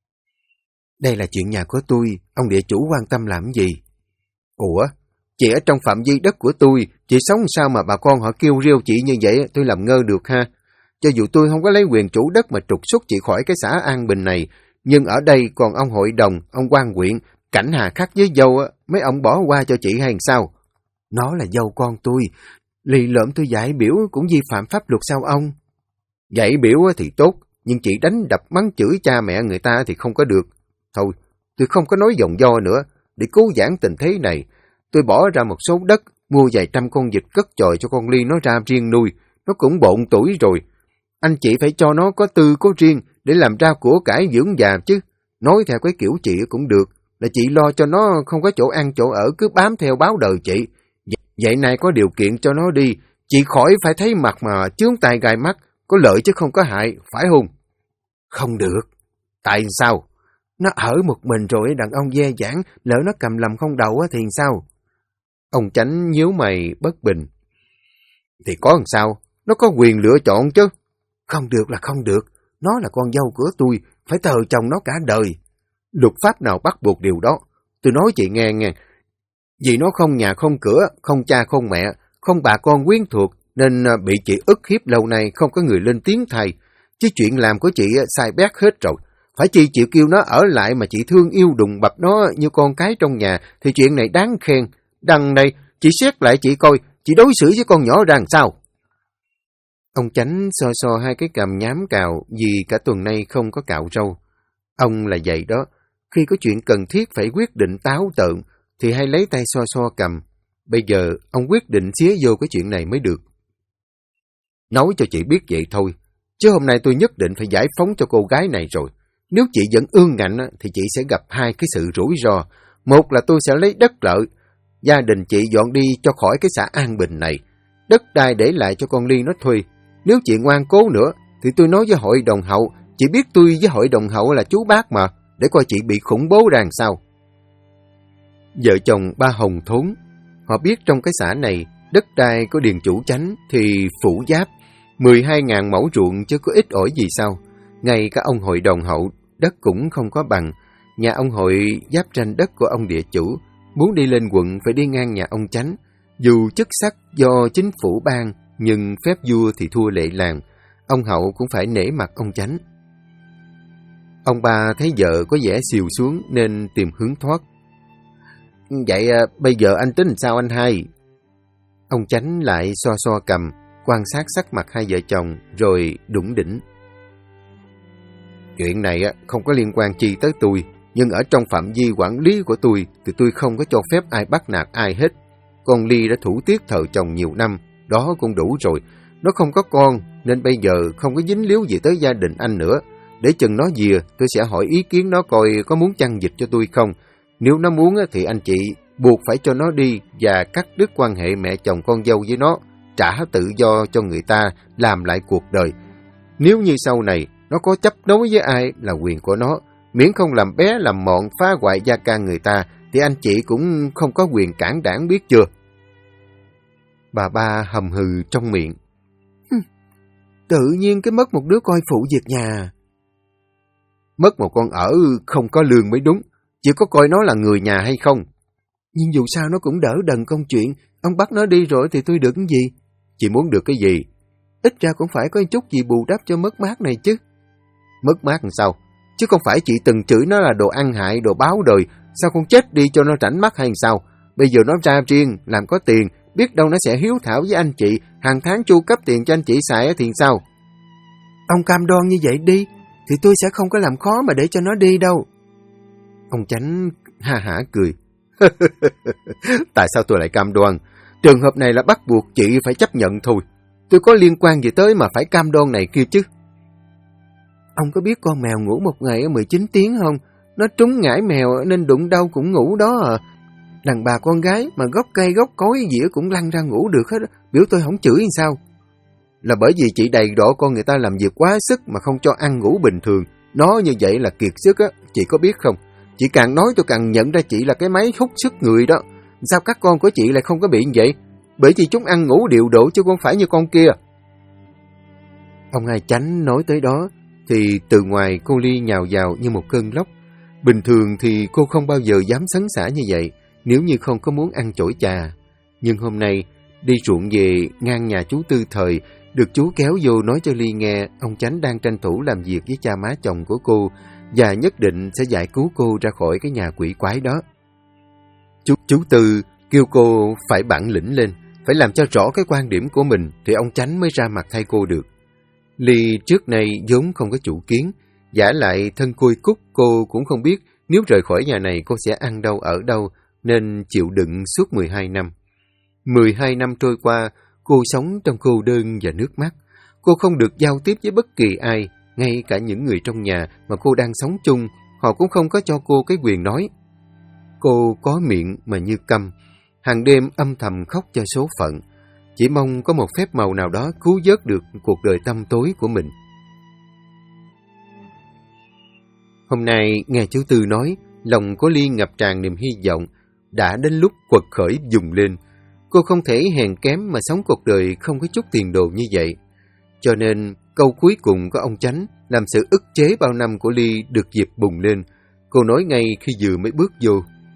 Đây là chuyện nhà của tôi, ông địa chủ quan tâm làm gì? Ủa? Chị ở trong phạm vi đất của tôi, chị sống sao mà bà con họ kêu rêu chị như vậy, tôi làm ngơ được ha. Cho dù tôi không có lấy quyền chủ đất mà trục xuất chị khỏi cái xã An Bình này, nhưng ở đây còn ông hội đồng, ông quan huyện, cảnh hà khắc với dâu, mấy ông bỏ qua cho chị hay sao? Nó là dâu con tôi, lì lợm tôi dạy biểu cũng vi phạm pháp luật sao ông? Dạy biểu thì tốt, nhưng chị đánh đập mắng chửi cha mẹ người ta thì không có được. Thôi, tôi không có nói vòng vo nữa, để cứu vãn tình thế này. Tôi bỏ ra một số đất, mua vài trăm con vịt cất chòi cho con Ly nó ra riêng nuôi, nó cũng bộn tuổi rồi. Anh chị phải cho nó có tư có riêng để làm ra của cải dưỡng già chứ. Nói theo cái kiểu chị cũng được, là chị lo cho nó không có chỗ ăn chỗ ở, cứ bám theo báo đời chị. Vậy này có điều kiện cho nó đi, chị khỏi phải thấy mặt mà chướng tai gai mắt, có lợi chứ không có hại, phải không? Không được. Tại sao? Nó ở một mình rồi đàn ông dè dãn, lỡ nó cầm lầm không đầu thì sao? Ông Chánh nhíu mày bất bình. Thì có làm sao? Nó có quyền lựa chọn chứ. Không được là không được. Nó là con dâu của tôi, phải thờ chồng nó cả đời. Luật pháp nào bắt buộc điều đó? Tôi nói chị nghe nghe. Vì nó không nhà không cửa, không cha không mẹ, không bà con quyến thuộc, nên bị chị ức hiếp lâu nay không có người lên tiếng thay. Chứ chuyện làm của chị sai bét hết rồi. Phải chi chịu kêu nó ở lại mà chị thương yêu đùm bập nó như con cái trong nhà, thì chuyện này đáng khen. Đằng này, chị xét lại chị coi, chị đối xử với con nhỏ ra làm sao? Ông Chánh so so hai cái cằm nhám cào vì cả tuần nay không có cạo râu. Ông là vậy đó, khi có chuyện cần thiết phải quyết định táo tợn thì hay lấy tay so so cằm. Bây giờ ông quyết định xía vô cái chuyện này mới được. Nói cho chị biết vậy thôi, chứ hôm nay tôi nhất định phải giải phóng cho cô gái này rồi. Nếu chị vẫn ương ngạnh thì chị sẽ gặp hai cái sự rủi ro. Một là tôi sẽ lấy đất lợi, gia đình chị dọn đi cho khỏi cái xã An Bình này. Đất đai để lại cho con Ly nó thuê. Nếu chị ngoan cố nữa thì tôi nói với hội đồng hậu. Chị biết tôi với hội đồng hậu là chú bác mà, để coi chị bị khủng bố ra làm sao. Vợ chồng ba Hồng thốn. Họ biết trong cái xã này đất đai có điền chủ chánh thì phủ giáp 12.000 mẫu ruộng chứ có ít ỏi gì sao. Ngay cả ông hội đồng hậu đất cũng không có bằng. Nhà ông hội giáp tranh đất của ông địa chủ, muốn đi lên quận phải đi ngang nhà ông chánh. Dù chức sắc do chính phủ ban, nhưng phép vua thì thua lệ làng. Ông hậu cũng phải nể mặt ông chánh. Ông ba thấy vợ có vẻ xìu xuống nên tìm hướng thoát. Vậy bây giờ anh tính sao anh hai? Ông chánh lại so so cầm, quan sát sắc mặt hai vợ chồng rồi đủng đỉnh. Chuyện này không có liên quan chi tới tôi, nhưng ở trong phạm vi quản lý của tôi thì tôi không có cho phép ai bắt nạt ai hết. Con Ly đã thủ tiết thờ chồng nhiều năm, đó cũng đủ rồi. Nó không có con nên bây giờ không có dính líu gì tới gia đình anh nữa. Để chừng nó về, tôi sẽ hỏi ý kiến nó coi có muốn chăn dịch cho tôi không. Nếu nó muốn thì anh chị buộc phải cho nó đi và cắt đứt quan hệ mẹ chồng con dâu với nó, trả tự do cho người ta làm lại cuộc đời. Nếu như sau này nó có chấp nối với ai là quyền của nó, miễn không làm bé làm mọn phá hoại gia can người ta thì anh chị cũng không có quyền cản đảng, biết chưa? Bà ba hầm hừ trong miệng. Tự nhiên cái mất một đứa coi phụ việc nhà. Mất một con ở không có lương mới đúng, chỉ có coi nó là người nhà hay không. Nhưng dù sao nó cũng đỡ đần công chuyện, ông bắt nó đi rồi thì tôi được cái gì? Chị muốn được cái gì? Ít ra cũng phải có chút gì bù đắp cho mất mát này chứ. Mất mát làm sao? Chứ không phải chị từng chửi nó là đồ ăn hại, đồ báo đời, sao không chết đi cho nó rảnh mắt hay sao? Bây giờ nó ra riêng, làm có tiền, biết đâu nó sẽ hiếu thảo với anh chị, hàng tháng chu cấp tiền cho anh chị xài thì sao? Ông cam đoan như vậy đi, thì tôi sẽ không có làm khó mà để cho nó đi đâu. Ông Chánh ha hả cười. Tại sao tôi lại cam đoan? Trường hợp này là bắt buộc chị phải chấp nhận thôi. Tôi có liên quan gì tới mà phải cam đoan này kia chứ? Ông có biết con mèo ngủ một ngày 19 tiếng không? Nó trúng ngải mèo nên đụng đâu cũng ngủ đó à. Đàn bà con gái mà gốc cây gốc cối dĩa cũng lăn ra ngủ được hết. Biểu tôi không chửi làm sao? Là bởi vì chị đầy đọa con người ta làm việc quá sức mà không cho ăn ngủ bình thường. Nó như vậy là kiệt sức á, chị có biết không? Chị càng nói tôi càng nhận ra chị là cái máy hút sức người đó. Sao các con của chị lại không có bị như vậy? Bởi vì chúng ăn ngủ điều độ chứ không phải như con kia. Ông Hai Chánh nói tới đó thì từ ngoài cô Ly nhào vào như một cơn lốc. Bình thường thì cô không bao giờ dám sấn xả như vậy nếu như không có muốn ăn chổi trà. Nhưng hôm nay đi ruộng về ngang nhà chú Tư Thời, được chú kéo vô nói cho Ly nghe ông Chánh đang tranh thủ làm việc với cha má chồng của cô và nhất định sẽ giải cứu cô ra khỏi cái nhà quỷ quái đó. Chú Tư kêu cô phải bản lĩnh lên, phải làm cho rõ cái quan điểm của mình thì ông Chánh mới ra mặt thay cô được. Ly trước nay vốn không có chủ kiến, vả lại thân côi cút cô cũng không biết nếu rời khỏi nhà này cô sẽ ăn đâu ở đâu, nên chịu đựng suốt 12 năm. 12 năm trôi qua, cô sống trong cô đơn và nước mắt. Cô không được giao tiếp với bất kỳ ai, ngay cả những người trong nhà mà cô đang sống chung, họ cũng không có cho cô cái quyền nói. Cô có miệng mà như câm, hàng đêm âm thầm khóc cho số phận, chỉ mong có một phép màu nào đó cứu vớt được cuộc đời tăm tối của mình. Hôm nay nghe chú Tư nói, lòng của Ly ngập tràn niềm hy vọng, đã đến lúc quật khởi dùng lên. Cô không thể hèn kém mà sống cuộc đời không có chút tiền đồ như vậy. Cho nên, câu cuối cùng của ông Chánh làm sự ức chế bao năm của Ly được dịp bùng lên. Cô nói ngay khi vừa mới bước vô.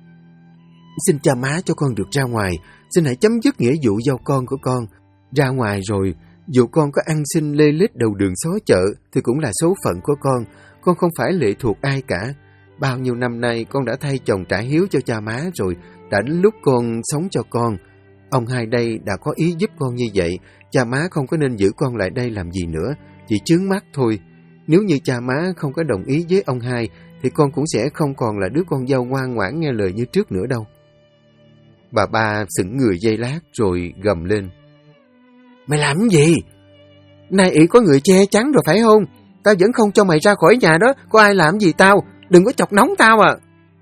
Xin cha má cho con được ra ngoài, xin hãy chấm dứt nghĩa vụ giao con của con. Ra ngoài rồi, dù con có ăn xin lê lết đầu đường xó chợ thì cũng là số phận của con không phải lệ thuộc ai cả. Bao nhiêu năm nay con đã thay chồng trả hiếu cho cha má rồi, đã đến lúc con sống cho con. Ông hai đây đã có ý giúp con như vậy, cha má không có nên giữ con lại đây làm gì nữa, chỉ chướng mắt thôi. Nếu như cha má không có đồng ý với ông hai, thì con cũng sẽ không còn là đứa con dâu ngoan ngoãn nghe lời như trước nữa đâu. Bà ba sững người giây lát rồi gầm lên. Mày làm cái gì? Nay ỷ có người che chắn rồi phải không? Tao vẫn không cho mày ra khỏi nhà đó, có ai làm gì tao, đừng có chọc nóng tao à.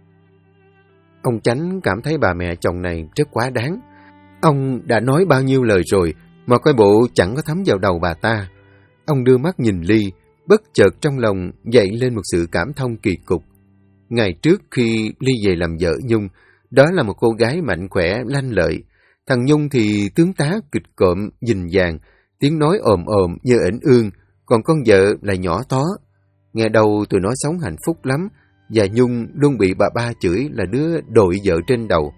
Ông Chánh cảm thấy bà mẹ chồng này rất quá đáng. Ông đã nói bao nhiêu lời rồi mà coi bộ chẳng có thấm vào đầu bà ta. Ông đưa mắt nhìn Ly, bất chợt trong lòng dậy lên một sự cảm thông kỳ cục. Ngày trước khi Ly về làm vợ Nhung, đó là một cô gái mạnh khỏe, lanh lợi. Thằng Nhung thì tướng tá kịch cộm, dình dàng, tiếng nói ồm ồm như ểnh ương, còn con vợ là nhỏ tó. Nghe đầu tụi nó sống hạnh phúc lắm, và Nhung luôn bị bà ba chửi là đứa đội vợ trên đầu.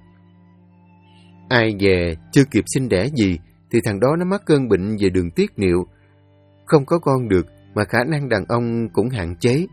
Ai về chưa kịp sinh đẻ gì thì thằng đó nó mắc cơn bệnh về đường tiết niệu. Không có con được mà khả năng đàn ông cũng hạn chế.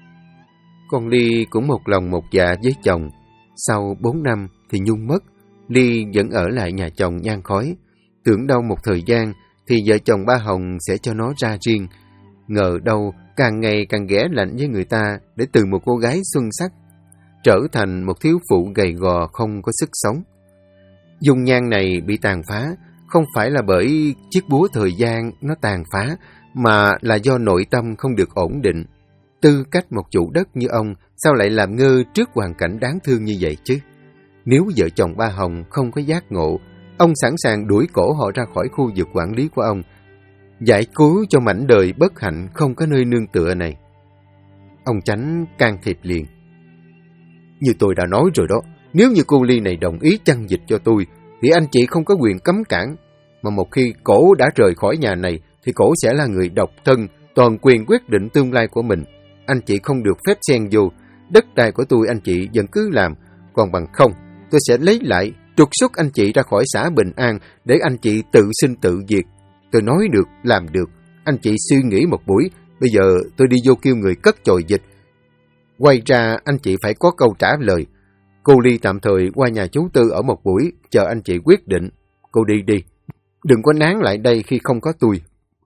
Con Ly cũng một lòng một dạ với chồng. Sau 4 năm thì Nhung mất, Ly vẫn ở lại nhà chồng nhang khói. Tưởng đâu một thời gian thì vợ chồng ba Hồng sẽ cho nó ra riêng. Ngờ đâu càng ngày càng ghẻ lạnh với người ta, để từ một cô gái xuân sắc trở thành một thiếu phụ gầy gò không có sức sống. Dung nhan này bị tàn phá không phải là bởi chiếc búa thời gian nó tàn phá, mà là do nội tâm không được ổn định. Tư cách một chủ đất như ông sao lại làm ngơ trước hoàn cảnh đáng thương như vậy chứ? Nếu vợ chồng ba Hồng không có giác ngộ, ông sẵn sàng đuổi cổ họ ra khỏi khu vực quản lý của ông, giải cứu cho mảnh đời bất hạnh không có nơi nương tựa này. Ông Chánh can thiệp liền. Như tôi đã nói rồi đó, nếu như cô Ly này đồng ý chăn dịch cho tôi, thì anh chị không có quyền cấm cản. Mà một khi cổ đã rời khỏi nhà này, thì cổ sẽ là người độc thân, toàn quyền quyết định tương lai của mình. Anh chị không được phép xen vô. Đất đai của tôi anh chị vẫn cứ làm, còn bằng không, tôi sẽ lấy lại, trục xuất anh chị ra khỏi xã Bình An để anh chị tự sinh tự diệt. Tôi nói được, làm được. Anh chị suy nghĩ một buổi, bây giờ tôi đi vô kêu người cất chòi dịch. Quay ra anh chị phải có câu trả lời. Cô Ly tạm thời qua nhà chú Tư ở một buổi, chờ anh chị quyết định. Cô đi đi, đừng có nán lại đây khi không có tôi.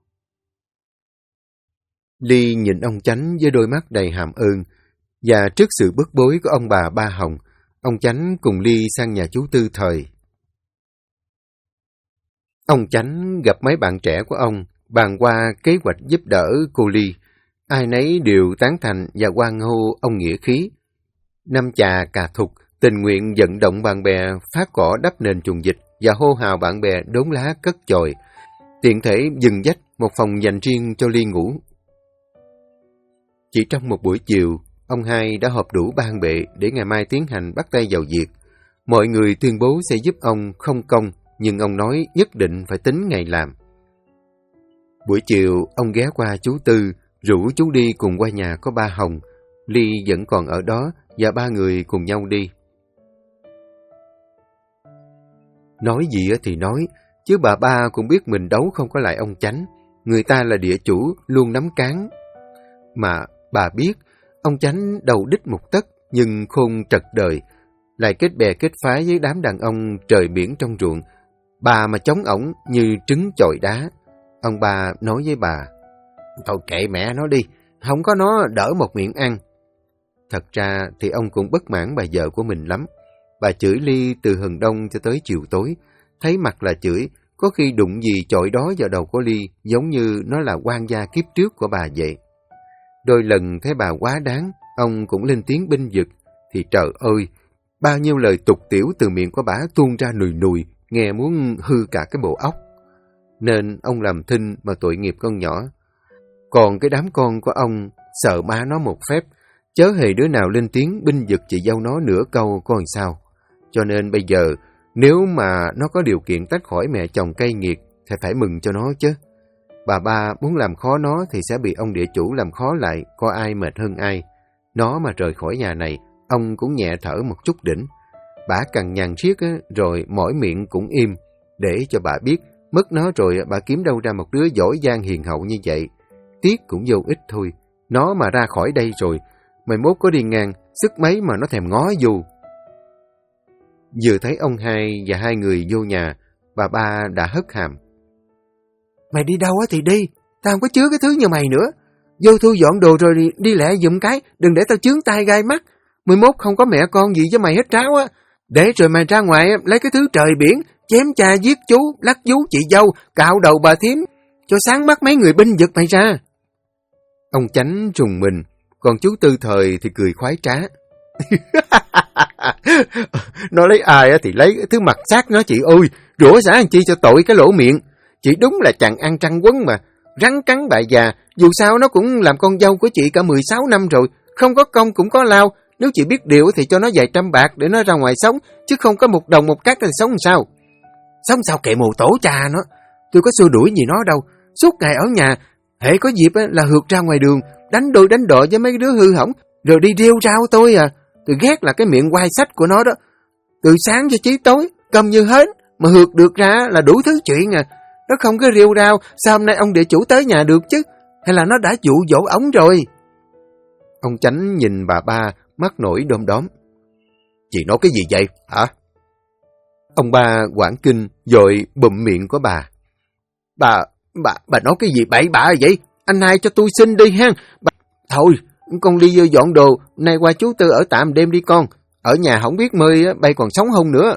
Ly nhìn ông Chánh với đôi mắt đầy hàm ơn, và trước sự bức bối của ông bà ba Hồng, ông Chánh cùng Ly sang nhà chú Tư thời. Ông Chánh gặp mấy bạn trẻ của ông, bàn qua kế hoạch giúp đỡ cô Ly. Ai nấy đều tán thành và hoan hô ông nghĩa khí. Năm chà cà thục, tình nguyện vận động bạn bè phát cỏ đắp nền chuồng dịch và hô hào bạn bè đốn lá cất chòi. Tiện thể dừng dách một phòng dành riêng cho Ly ngủ. Chỉ trong một buổi chiều, ông hai đã họp đủ ban bệ để ngày mai tiến hành bắt tay vào việc. Mọi người tuyên bố sẽ giúp ông không công, nhưng ông nói nhất định phải tính ngày làm. Buổi chiều, ông ghé qua chú Tư, rủ chú đi cùng qua nhà có ba Hồng. Ly vẫn còn ở đó và ba người cùng nhau đi. Nói gì thì nói, chứ bà ba cũng biết mình đấu không có lại ông Chánh. Người ta là địa chủ, luôn nắm cán. Mà bà biết, ông Chánh đầu đích một tấc, nhưng khôn trật đời. Lại kết bè kết phái với đám đàn ông trời biển trong ruộng. Bà mà chống ổng như trứng chọi đá. Ông ba nói với bà, thôi kệ mẹ nó đi, không có nó đỡ một miệng ăn. Thật ra thì ông cũng bất mãn bà vợ của mình lắm. Bà chửi Ly từ hừng đông cho tới chiều tối. Thấy mặt là chửi, có khi đụng gì chọi đó vào đầu của Ly, giống như nó là quan gia kiếp trước của bà vậy. Đôi lần thấy bà quá đáng, ông cũng lên tiếng bênh vực. Thì trời ơi, bao nhiêu lời tục tiểu từ miệng của bà tuôn ra nùi nùi, nghe muốn hư cả cái bộ óc. Nên ông làm thinh mà tội nghiệp con nhỏ. Còn cái đám con của ông sợ má nó một phép, Chớ hề đứa nào lên tiếng binh vực chị dâu nó nửa câu coi sao. Cho nên bây giờ, nếu mà nó có điều kiện tách khỏi mẹ chồng cay nghiệt, thì phải mừng cho nó chứ. Bà ba muốn làm khó nó thì sẽ bị ông địa chủ làm khó lại, coi ai mệt hơn ai. Nó mà rời khỏi nhà này, ông cũng nhẹ thở một chút đỉnh. Bà cằn nhằn riết rồi mỏi miệng cũng im, để cho bà biết, mất nó rồi bà kiếm đâu ra một đứa giỏi giang hiền hậu như vậy. Tiếc cũng vô ích thôi, nó mà ra khỏi đây rồi, mày mốt có đi ngang, sức mấy mà nó thèm ngó vô. Vừa thấy ông hai và hai người vô nhà, bà ba đã hất hàm. Mày đi đâu thì đi, tao không có chứa cái thứ như mày nữa. Vô thu dọn đồ rồi đi lẹ giùm cái, đừng để tao chướng tai gai mắt. 11 không có mẹ con gì với mày hết ráo á. Để rồi mày ra ngoài lấy cái thứ trời biển, chém cha giết chú, lắc vú chị dâu, cạo đầu bà thím, cho sáng mắt mấy người binh giật mày ra. Ông Chánh rùng mình, còn chú Tư Thời thì cười khoái trá. Nó lấy ai thì lấy thứ mặt xác nó chị ơi, rủa xả làm chi cho tội cái lỗ miệng. Chị đúng là chàng ăn trăng quấn mà, rắn cắn bà già, dù sao nó cũng làm con dâu của chị cả 16 năm rồi, không có công cũng có lao, nếu chị biết điều thì cho nó vài trăm bạc để nó ra ngoài sống, chứ không có một đồng một cát thì sống sao? Sống sao kệ mù tổ cha nó, tôi có xua đuổi gì nó đâu, suốt ngày ở nhà, hễ có dịp là hượt ra ngoài đường, đánh đôi đánh đọ với mấy đứa hư hỏng, rồi đi rêu rao tôi à. Tôi ghét là cái miệng quai sách của nó đó, từ sáng cho chí tối, cầm như hến, mà hượt được ra là đủ thứ chuyện à. Nó không có rêu rao, sao hôm nay ông địa chủ tới nhà được chứ? Hay là nó đã dụ dỗ ổng rồi? Ông Chánh nhìn bà ba, mắt nổi đom đóm. Chị nói cái gì vậy, hả? Ông ba quảng kinh, rồi bụm miệng của bà. Bà nói cái gì bậy bạ vậy? Anh hai cho tôi xin đi ha. Thôi, con đi vô dọn đồ, nay qua chú Tư ở tạm đêm đi con. Ở nhà không biết mơi bay còn sống không nữa.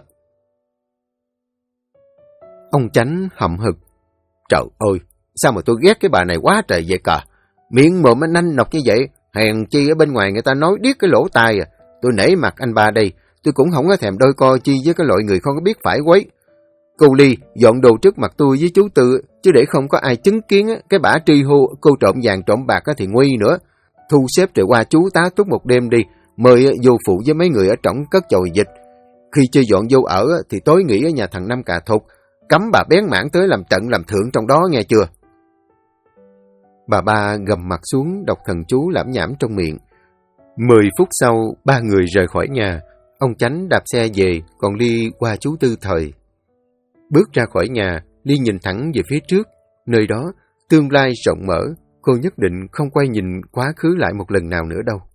Ông Chánh hậm hực. Trời ơi, sao mà tôi ghét cái bà này quá trời vậy cả. Miệng mồm anh nanh nọc như vậy, hèn chi ở bên ngoài người ta nói điếc cái lỗ tai à. Tôi nể mặt anh ba đây, tôi cũng không có thèm đôi co chi với cái loại người không có biết phải quấy. Cô Ly dọn đồ trước mặt tôi với chú Tư, chứ để không có ai chứng kiến cái bả tri hô cô trộm vàng trộm bạc thì nguy nữa. Thu xếp rồi qua chú tá túc một đêm đi, mời vô phụ với mấy người ở trỏng cất chòi dịch. Khi chưa dọn vô ở thì tối nghỉ ở nhà thằng Năm Cà Thục, cấm bà bén mảng tới làm trận làm thượng trong đó nghe chưa? Bà ba gầm mặt xuống đọc thần chú lảm nhảm trong miệng. 10 phút sau, ba người rời khỏi nhà. Ông Chánh đạp xe về, còn Ly qua chú Tư Thời. Bước ra khỏi nhà, Ly nhìn thẳng về phía trước. Nơi đó, tương lai rộng mở, cô nhất định không quay nhìn quá khứ lại một lần nào nữa đâu.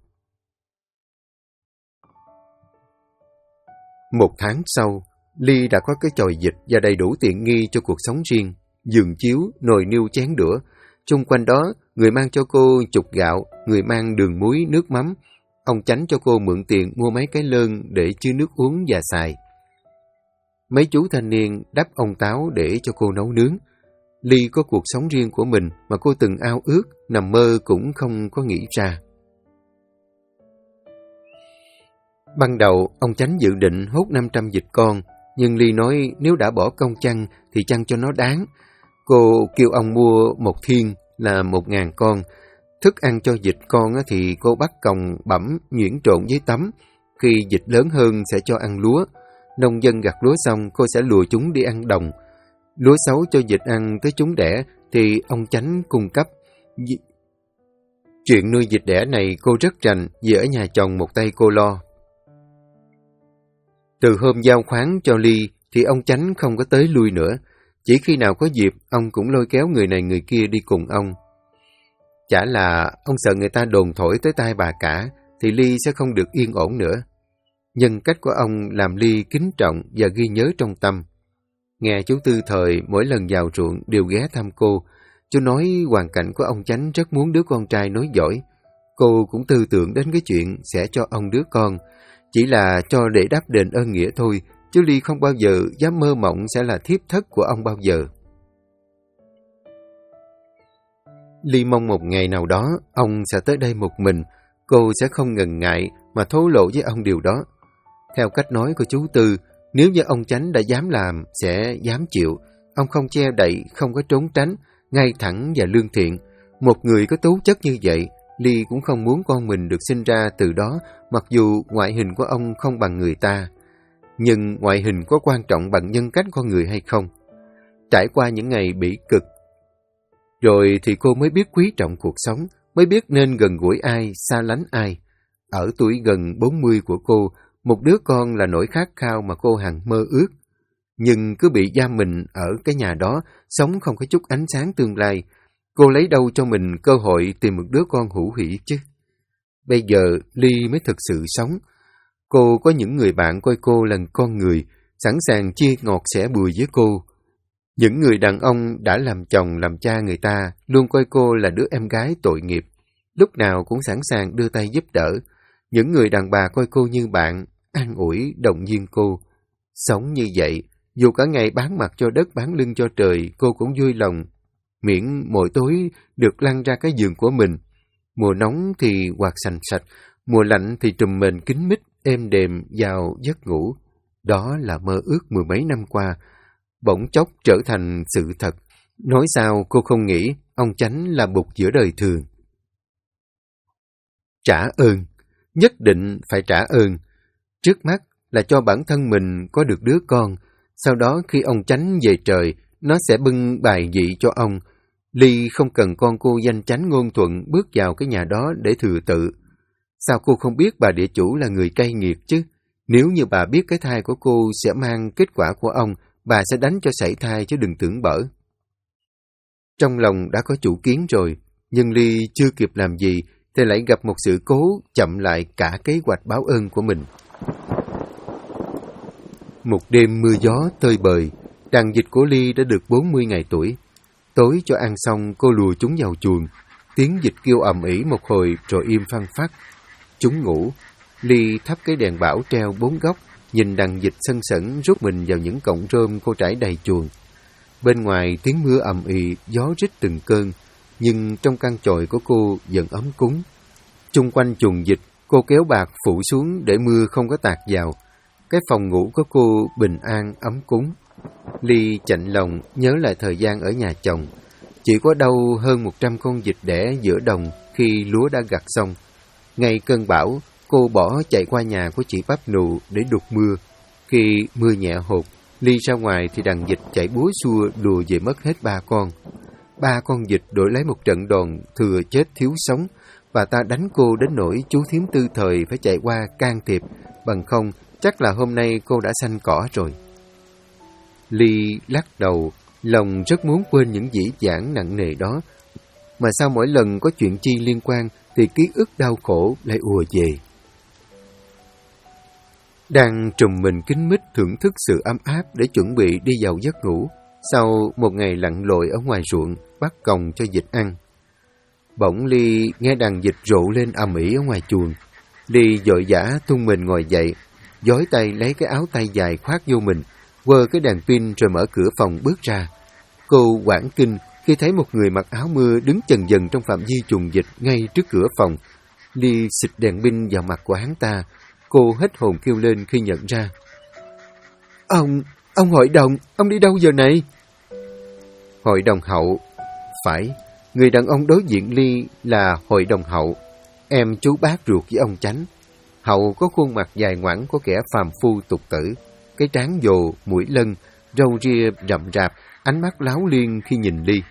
1 tháng sau, Ly đã có cái chòi dịch và đầy đủ tiện nghi cho cuộc sống riêng. Giường chiếu, nồi niêu chén đũa. Xung quanh đó, người mang cho cô chục gạo, người mang đường muối, nước mắm. Ông Chánh cho cô mượn tiền mua mấy cái lơn để chứa nước uống và xài. Mấy chú thanh niên đắp ông táo để cho cô nấu nướng. Ly có cuộc sống riêng của mình mà cô từng ao ước, nằm mơ cũng không có nghĩ ra. Ban đầu, ông Chánh dự định hốt 500 vịt con, nhưng Ly nói nếu đã bỏ công chăn thì chăn cho nó đáng. Cô kêu ông mua 1 thiên là 1.000 con. Thức ăn cho vịt con thì cô bắt còng bẩm nhuyễn trộn với tấm. Khi vịt lớn hơn sẽ cho ăn lúa. Nông dân gặt lúa xong cô sẽ lùa chúng đi ăn đồng. Lúa xấu cho vịt ăn tới chúng đẻ thì ông Chánh cung cấp. Chuyện nuôi vịt đẻ này cô rất rành vì ở nhà chồng một tay cô lo. Từ hôm giao khoán cho Ly thì ông Chánh không có tới lui nữa. Chỉ khi nào có dịp, ông cũng lôi kéo người này người kia đi cùng ông. Chả là ông sợ người ta đồn thổi tới tai bà cả, thì Ly sẽ không được yên ổn nữa. Nhân cách của ông làm Ly kính trọng và ghi nhớ trong tâm. Nghe chú Tư Thời mỗi lần vào ruộng đều ghé thăm cô. Chú nói hoàn cảnh của ông Chánh rất muốn đứa con trai nối dõi. Cô cũng tư tưởng đến cái chuyện sẽ cho ông đứa con. Chỉ là cho để đáp đền ơn nghĩa thôi, chứ Ly không bao giờ dám mơ mộng sẽ là thiếp thất của ông bao giờ. Ly mong một ngày nào đó, ông sẽ tới đây một mình, cô sẽ không ngần ngại mà thổ lộ với ông điều đó. Theo cách nói của chú Tư, nếu như ông Chánh đã dám làm, sẽ dám chịu. Ông không che đậy, không có trốn tránh, ngay thẳng và lương thiện. Một người có tố chất như vậy, Ly cũng không muốn con mình được sinh ra từ đó, mặc dù ngoại hình của ông không bằng người ta. Nhưng ngoại hình có quan trọng bằng nhân cách con người hay không? Trải qua những ngày bỉ cực, rồi thì cô mới biết quý trọng cuộc sống, mới biết nên gần gũi ai, xa lánh ai. Ở tuổi gần 40 của cô, một đứa con là nỗi khát khao mà cô hằng mơ ước. Nhưng cứ bị giam mình ở cái nhà đó, sống không có chút ánh sáng tương lai. Cô lấy đâu cho mình cơ hội tìm một đứa con hữu hỷ chứ? Bây giờ Ly mới thực sự sống. Cô có những người bạn coi cô là con người, sẵn sàng chia ngọt sẻ bùi với cô. Những người đàn ông đã làm chồng làm cha người ta luôn coi cô là đứa em gái tội nghiệp, lúc nào cũng sẵn sàng đưa tay giúp đỡ. Những người đàn bà coi cô như bạn, an ủi, động viên cô. Sống như vậy, dù cả ngày bán mặt cho đất bán lưng cho trời, cô cũng vui lòng, miễn mỗi tối được lăn ra cái giường của mình. Mùa nóng thì quạt sành sạch, mùa lạnh thì trùm mền kín mít, êm đềm vào giấc ngủ. Đó là mơ ước 10 mấy năm qua, bỗng chốc trở thành sự thật. Nói sao cô không nghĩ ông Chánh là bụt giữa đời thường. Trả ơn, nhất định phải trả ơn. Trước mắt là cho bản thân mình có được đứa con, sau đó khi ông Chánh về trời, nó sẽ bưng bài vị cho ông. Ly không cần con cô danh chánh ngôn thuận bước vào cái nhà đó để thừa tự. Sao cô không biết bà địa chủ là người cay nghiệt chứ? Nếu như bà biết cái thai của cô sẽ mang kết quả của ông, bà sẽ đánh cho sảy thai chứ đừng tưởng bở. Trong lòng đã có chủ kiến rồi, nhưng Ly chưa kịp làm gì thì lại gặp một sự cố chậm lại cả kế hoạch báo ơn của mình. Một đêm mưa gió tơi bời, đàn vịt của Ly đã được 40 ngày tuổi. Tối cho ăn xong, cô lùa chúng vào chuồng. Tiếng vịt kêu ầm ĩ một hồi rồi im phăng phắc. Chúng ngủ. Ly thắp cái đèn bảo treo 4 góc, nhìn đàn vịt sân sẩn rút mình vào những cọng rơm cô trải đầy chuồng. Bên ngoài tiếng mưa ầm ĩ, gió rít từng cơn, nhưng trong căn chòi của cô vẫn ấm cúng. Chung quanh chuồng vịt, cô kéo bạt phủ xuống để mưa không có tạt vào. Cái phòng ngủ của cô bình an, ấm cúng. Ly chạnh lòng nhớ lại thời gian ở nhà chồng. Chỉ có đâu hơn 100 con vịt đẻ giữa đồng khi lúa đã gặt xong. Ngày cơn bão, cô bỏ chạy qua nhà của chị Bắp Nụ để đục mưa. Khi mưa nhẹ hột, Ly ra ngoài thì đàn vịt chạy búa xua đùa về mất hết 3 con. 3 con vịt đổi lấy một trận đòn thừa chết thiếu sống, và ta đánh cô đến nỗi chú thím Tư Thời phải chạy qua can thiệp, bằng không chắc là hôm nay cô đã xanh cỏ rồi. Ly lắc đầu, lòng rất muốn quên những dĩ vãng nặng nề đó, mà sao mỗi lần có chuyện chi liên quan thì ký ức đau khổ lại ùa về. Đang trùm mình kín mít thưởng thức sự ấm áp để chuẩn bị đi vào giấc ngủ, sau một ngày lặn lội ở ngoài ruộng, bắt còng cho vịt ăn. Bỗng Ly nghe đàn vịt rộ lên ầm ĩ ở ngoài chuồng. Ly vội vã tung mình ngồi dậy, giói tay lấy cái áo tay dài khoác vô mình, quơ cái đèn pin rồi mở cửa phòng bước ra. Cô hoảng kinh khi thấy một người mặc áo mưa đứng chần chừ trong phạm vi chuồng vịt ngay trước cửa phòng. Ly xịt đèn pin vào mặt của hắn ta. Cô hết hồn kêu lên khi nhận ra. Ông hội đồng, ông đi đâu giờ này? Hội đồng Hậu. Phải, người đàn ông đối diện Ly là hội đồng Hậu, em chú bác ruột với ông Chánh. Hậu có khuôn mặt dài ngoẵng của kẻ phàm phu tục tử, cái trán dồ, mũi lân, râu ria rậm rạp, ánh mắt láo liên khi nhìn Ly.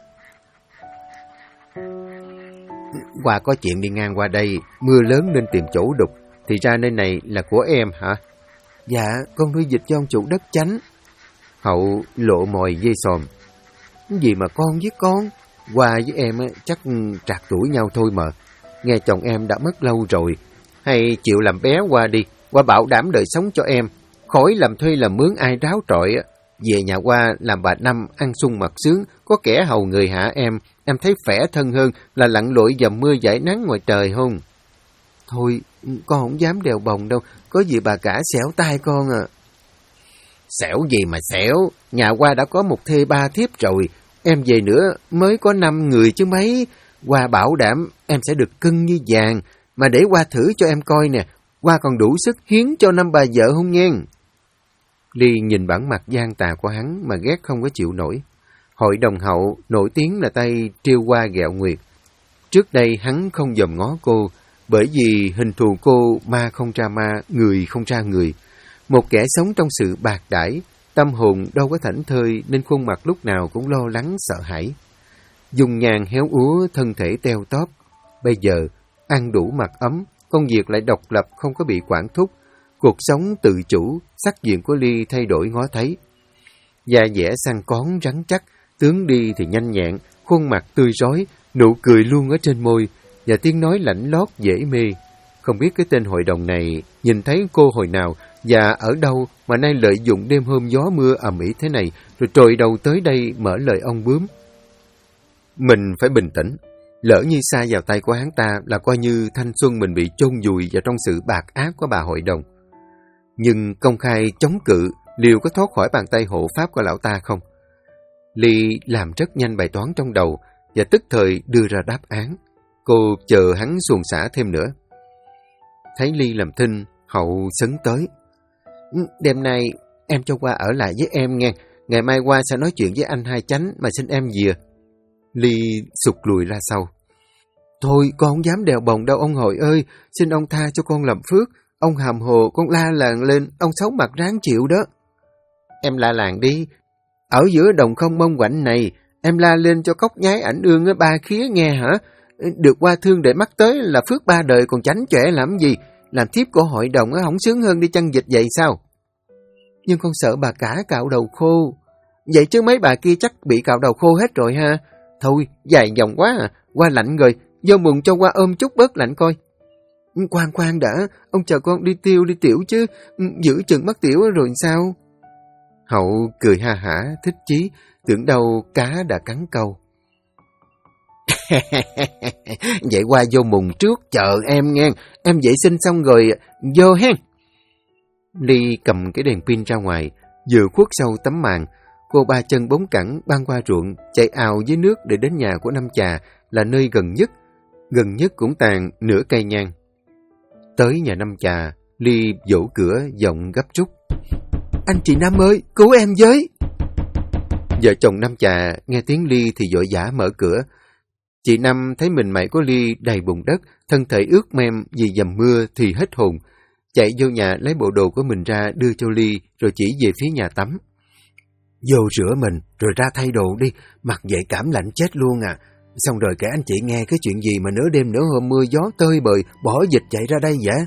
Qua có chuyện đi ngang qua đây, mưa lớn nên tìm chỗ đục, thì ra nơi này là của em hả? Dạ, con nuôi vịt cho ông chủ đất Chánh. Hậu lộ mồi dây xòm. Gì mà con với con? Qua với em chắc trạc tuổi nhau thôi mà. Nghe chồng em đã mất lâu rồi. Hay chịu làm bé qua đi, qua bảo đảm đời sống cho em. Khỏi làm thuê làm mướn ai ráo trọi. Về nhà qua làm bà Năm ăn sung mặc sướng, có kẻ hầu người hạ em thấy khỏe thân hơn là lặn lội dầm mưa giải nắng ngoài trời không? Thôi, con không dám đèo bồng đâu, có gì bà cả xẻo tai con à. Xẻo gì mà xẻo, nhà qua đã có một thê 3 thiếp rồi, em về nữa mới có 5 người chứ mấy. Qua bảo đảm em sẽ được cưng như vàng, mà để qua thử cho em coi nè, qua còn đủ sức hiến cho 5 bà vợ không nghe. Ly nhìn bản mặt gian tà của hắn mà ghét không có chịu nổi. Hội đồng Hậu nổi tiếng là tay trêu qua ghẹo nguyệt. Trước đây hắn không dòm ngó cô, bởi vì hình thù cô ma không ra ma, người không ra người. Một kẻ sống trong sự bạc đãi, tâm hồn đâu có thảnh thơi nên khuôn mặt lúc nào cũng lo lắng sợ hãi. Dung nhan héo úa, thân thể teo tóp. Bây giờ, ăn đủ mặc ấm, công việc lại độc lập không có bị quản thúc. Cuộc sống tự chủ, sắc diện của Ly thay đổi ngó thấy. Da dẻ săn cón rắn chắc, tướng đi thì nhanh nhẹn, khuôn mặt tươi rói, nụ cười luôn ở trên môi, và tiếng nói lạnh lót dễ mê. Không biết cái tên hội đồng này nhìn thấy cô hồi nào và ở đâu mà nay lợi dụng đêm hôm gió mưa ầm ĩ thế này, rồi trồi đầu tới đây mở lời ông bướm. Mình phải bình tĩnh. Lỡ như sa vào tay của hắn ta là coi như thanh xuân mình bị chôn vùi vào trong sự bạc ác của bà hội đồng. Nhưng công khai chống cự, liệu có thoát khỏi bàn tay hộ pháp của lão ta không? Ly làm rất nhanh bài toán trong đầu và tức thời đưa ra đáp án. Cô chờ hắn xuồng xả thêm nữa. Thấy Ly làm thinh, Hậu sấn tới. Đêm nay em cho qua ở lại với em nghe. Ngày mai qua sẽ nói chuyện với anh Hai Chánh mà xin em về. Ly sụt lùi ra sau. Thôi con không dám đèo bồng đâu ông hội ơi. Xin ông tha cho con làm phước. Ông hàm hồ con la làng lên. Ông xấu mặt ráng chịu đó. Em la làng đi. Ở giữa đồng không mông quạnh này, em la lên cho cốc nhái ảnh ương ở ba khía nghe hả? Được qua thương để mắt tới là phước ba đời, còn Chánh trẻ làm gì? Làm thiếp của hội đồng không sướng hơn đi chăn dịch vậy sao? Nhưng con sợ bà cả cạo đầu khô. Vậy chứ mấy bà kia chắc bị cạo đầu khô hết rồi ha. Thôi, dài dòng quá à, qua lạnh rồi, vô mừng cho qua ôm chút bớt lạnh coi. Khoan đã, ông chờ con đi tiêu đi tiểu chứ, giữ chừng mất tiểu rồi sao? Hậu cười ha hả, thích chí, tưởng đâu cá đã cắn câu. Vậy qua vô mùng trước, chờ em nghe, em vệ sinh xong rồi vô hen. Ly cầm cái đèn pin ra ngoài, vừa khuất sau tấm màn, cô ba chân bốn cẳng băng qua ruộng, chạy ào dưới nước để đến nhà của Năm Chà là nơi gần nhất cũng tàn nửa cây nhang. Tới nhà Năm Chà, Ly vỗ cửa giọng gấp rút. Anh chị Năm ơi, cứu em với! Vợ chồng Năm Chà nghe tiếng Ly thì vội vã mở cửa. Chị Năm thấy mình mày của Ly đầy bùn đất, thân thể ướt mem vì dầm mưa thì hết hồn. Chạy vô nhà lấy bộ đồ của mình ra đưa cho Ly rồi chỉ về phía nhà tắm. Vô rửa mình rồi ra thay đồ đi, mặc vậy cảm lạnh chết luôn à. Xong rồi kể anh chị nghe cái chuyện gì mà nửa đêm nửa hôm mưa gió tơi bời bỏ dịch chạy ra đây vậy?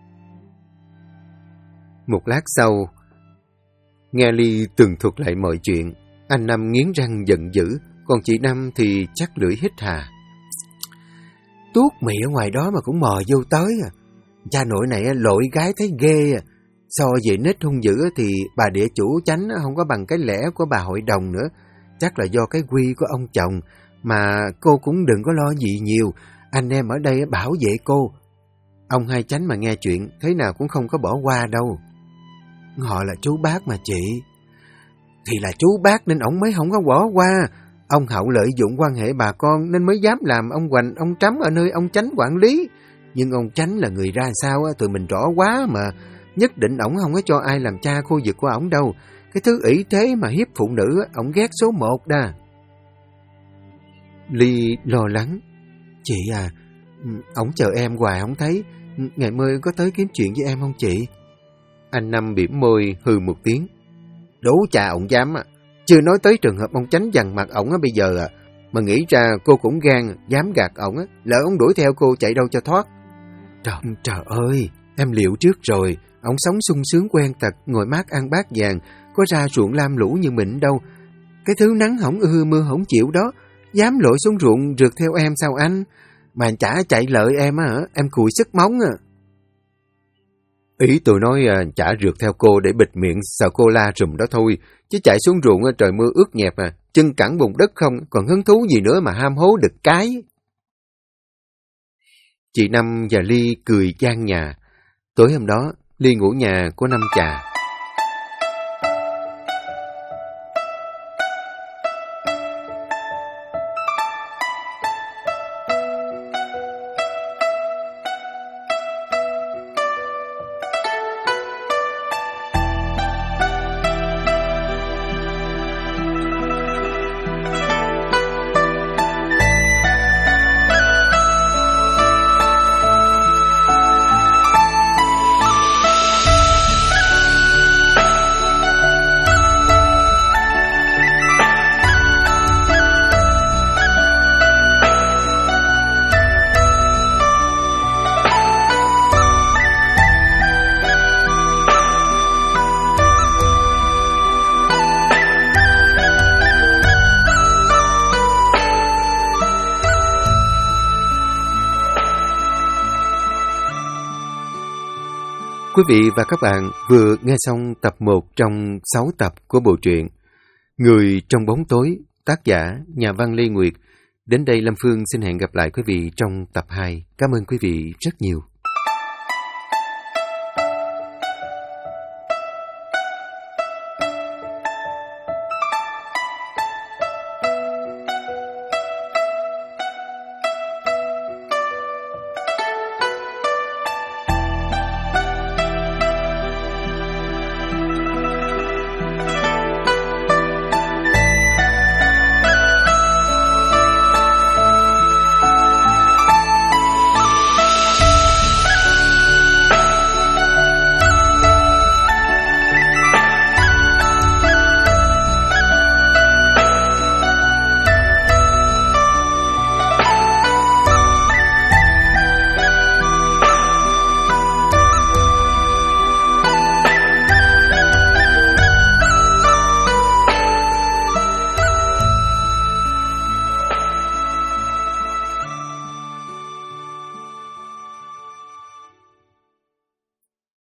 Một lát sau, nghe Ly tường thuật lại mọi chuyện, anh Năm nghiến răng giận dữ, còn chị Năm thì chắc lưỡi hít hà. Tuốt mị ở ngoài đó mà cũng mò vô tới à. Cha nội này lội gái thấy ghê à. So về nết hung dữ thì bà địa chủ Chánh không có bằng cái lẽ của bà hội đồng nữa. Chắc là do cái quy của ông chồng, mà cô cũng đừng có lo gì nhiều, anh em ở đây bảo vệ cô. Ông Hai Chánh mà nghe chuyện, thế nào cũng không có bỏ qua đâu. Họ là chú bác mà chị. Thì là chú bác nên ổng mới không có bỏ qua. Ông Hậu lợi dụng quan hệ bà con nên mới dám làm ông Hoành, ông Trắm ở nơi ông Chánh quản lý. Nhưng ông Chánh là người ra sao tụi mình rõ quá mà. Nhất định ổng không có cho ai làm cha khu vực của ổng đâu. Cái thứ ỷ thế mà hiếp phụ nữ, ổng ghét số 1 đa. Ly lo lắng. Chị à, ổng chờ em hoài không thấy. Ngày mai có tới kiếm chuyện với em không chị? Anh Năm bỉm môi hừ một tiếng. Đủ cha ổng dám à. Chưa nói tới trường hợp ông Chánh dằn mặt ổng bây giờ à. Mà nghĩ ra cô cũng gan, dám gạt ổng lỡ ổng đuổi theo cô chạy đâu cho thoát. Trời ơi, em liệu trước rồi. Ổng sống sung sướng quen tật, ngồi mát ăn bát vàng, có ra ruộng lam lũ như mình đâu. Cái thứ nắng hổng ưa mưa hổng chịu đó, dám lội xuống ruộng rượt theo em sao anh? Mà chả chạy lợi em á hả? Em cùi sức móng à. Ý tôi nói chả rượt theo cô để bịt miệng sợ cô la rùm đó thôi, chứ chạy xuống ruộng trời mưa ướt nhẹp à, chân cẳng bùn đất không, còn hứng thú gì nữa mà ham hố đực cái. Chị Năm và Ly cười gian nhà. Tối hôm đó, Ly ngủ nhà của Năm Chà. Quý vị và các bạn vừa nghe xong tập 1 trong 6 tập của bộ truyện Người trong bóng tối, tác giả nhà văn Lê Nguyệt. Đến đây Lâm Phương xin hẹn gặp lại quý vị trong tập 2. Cảm ơn quý vị rất nhiều.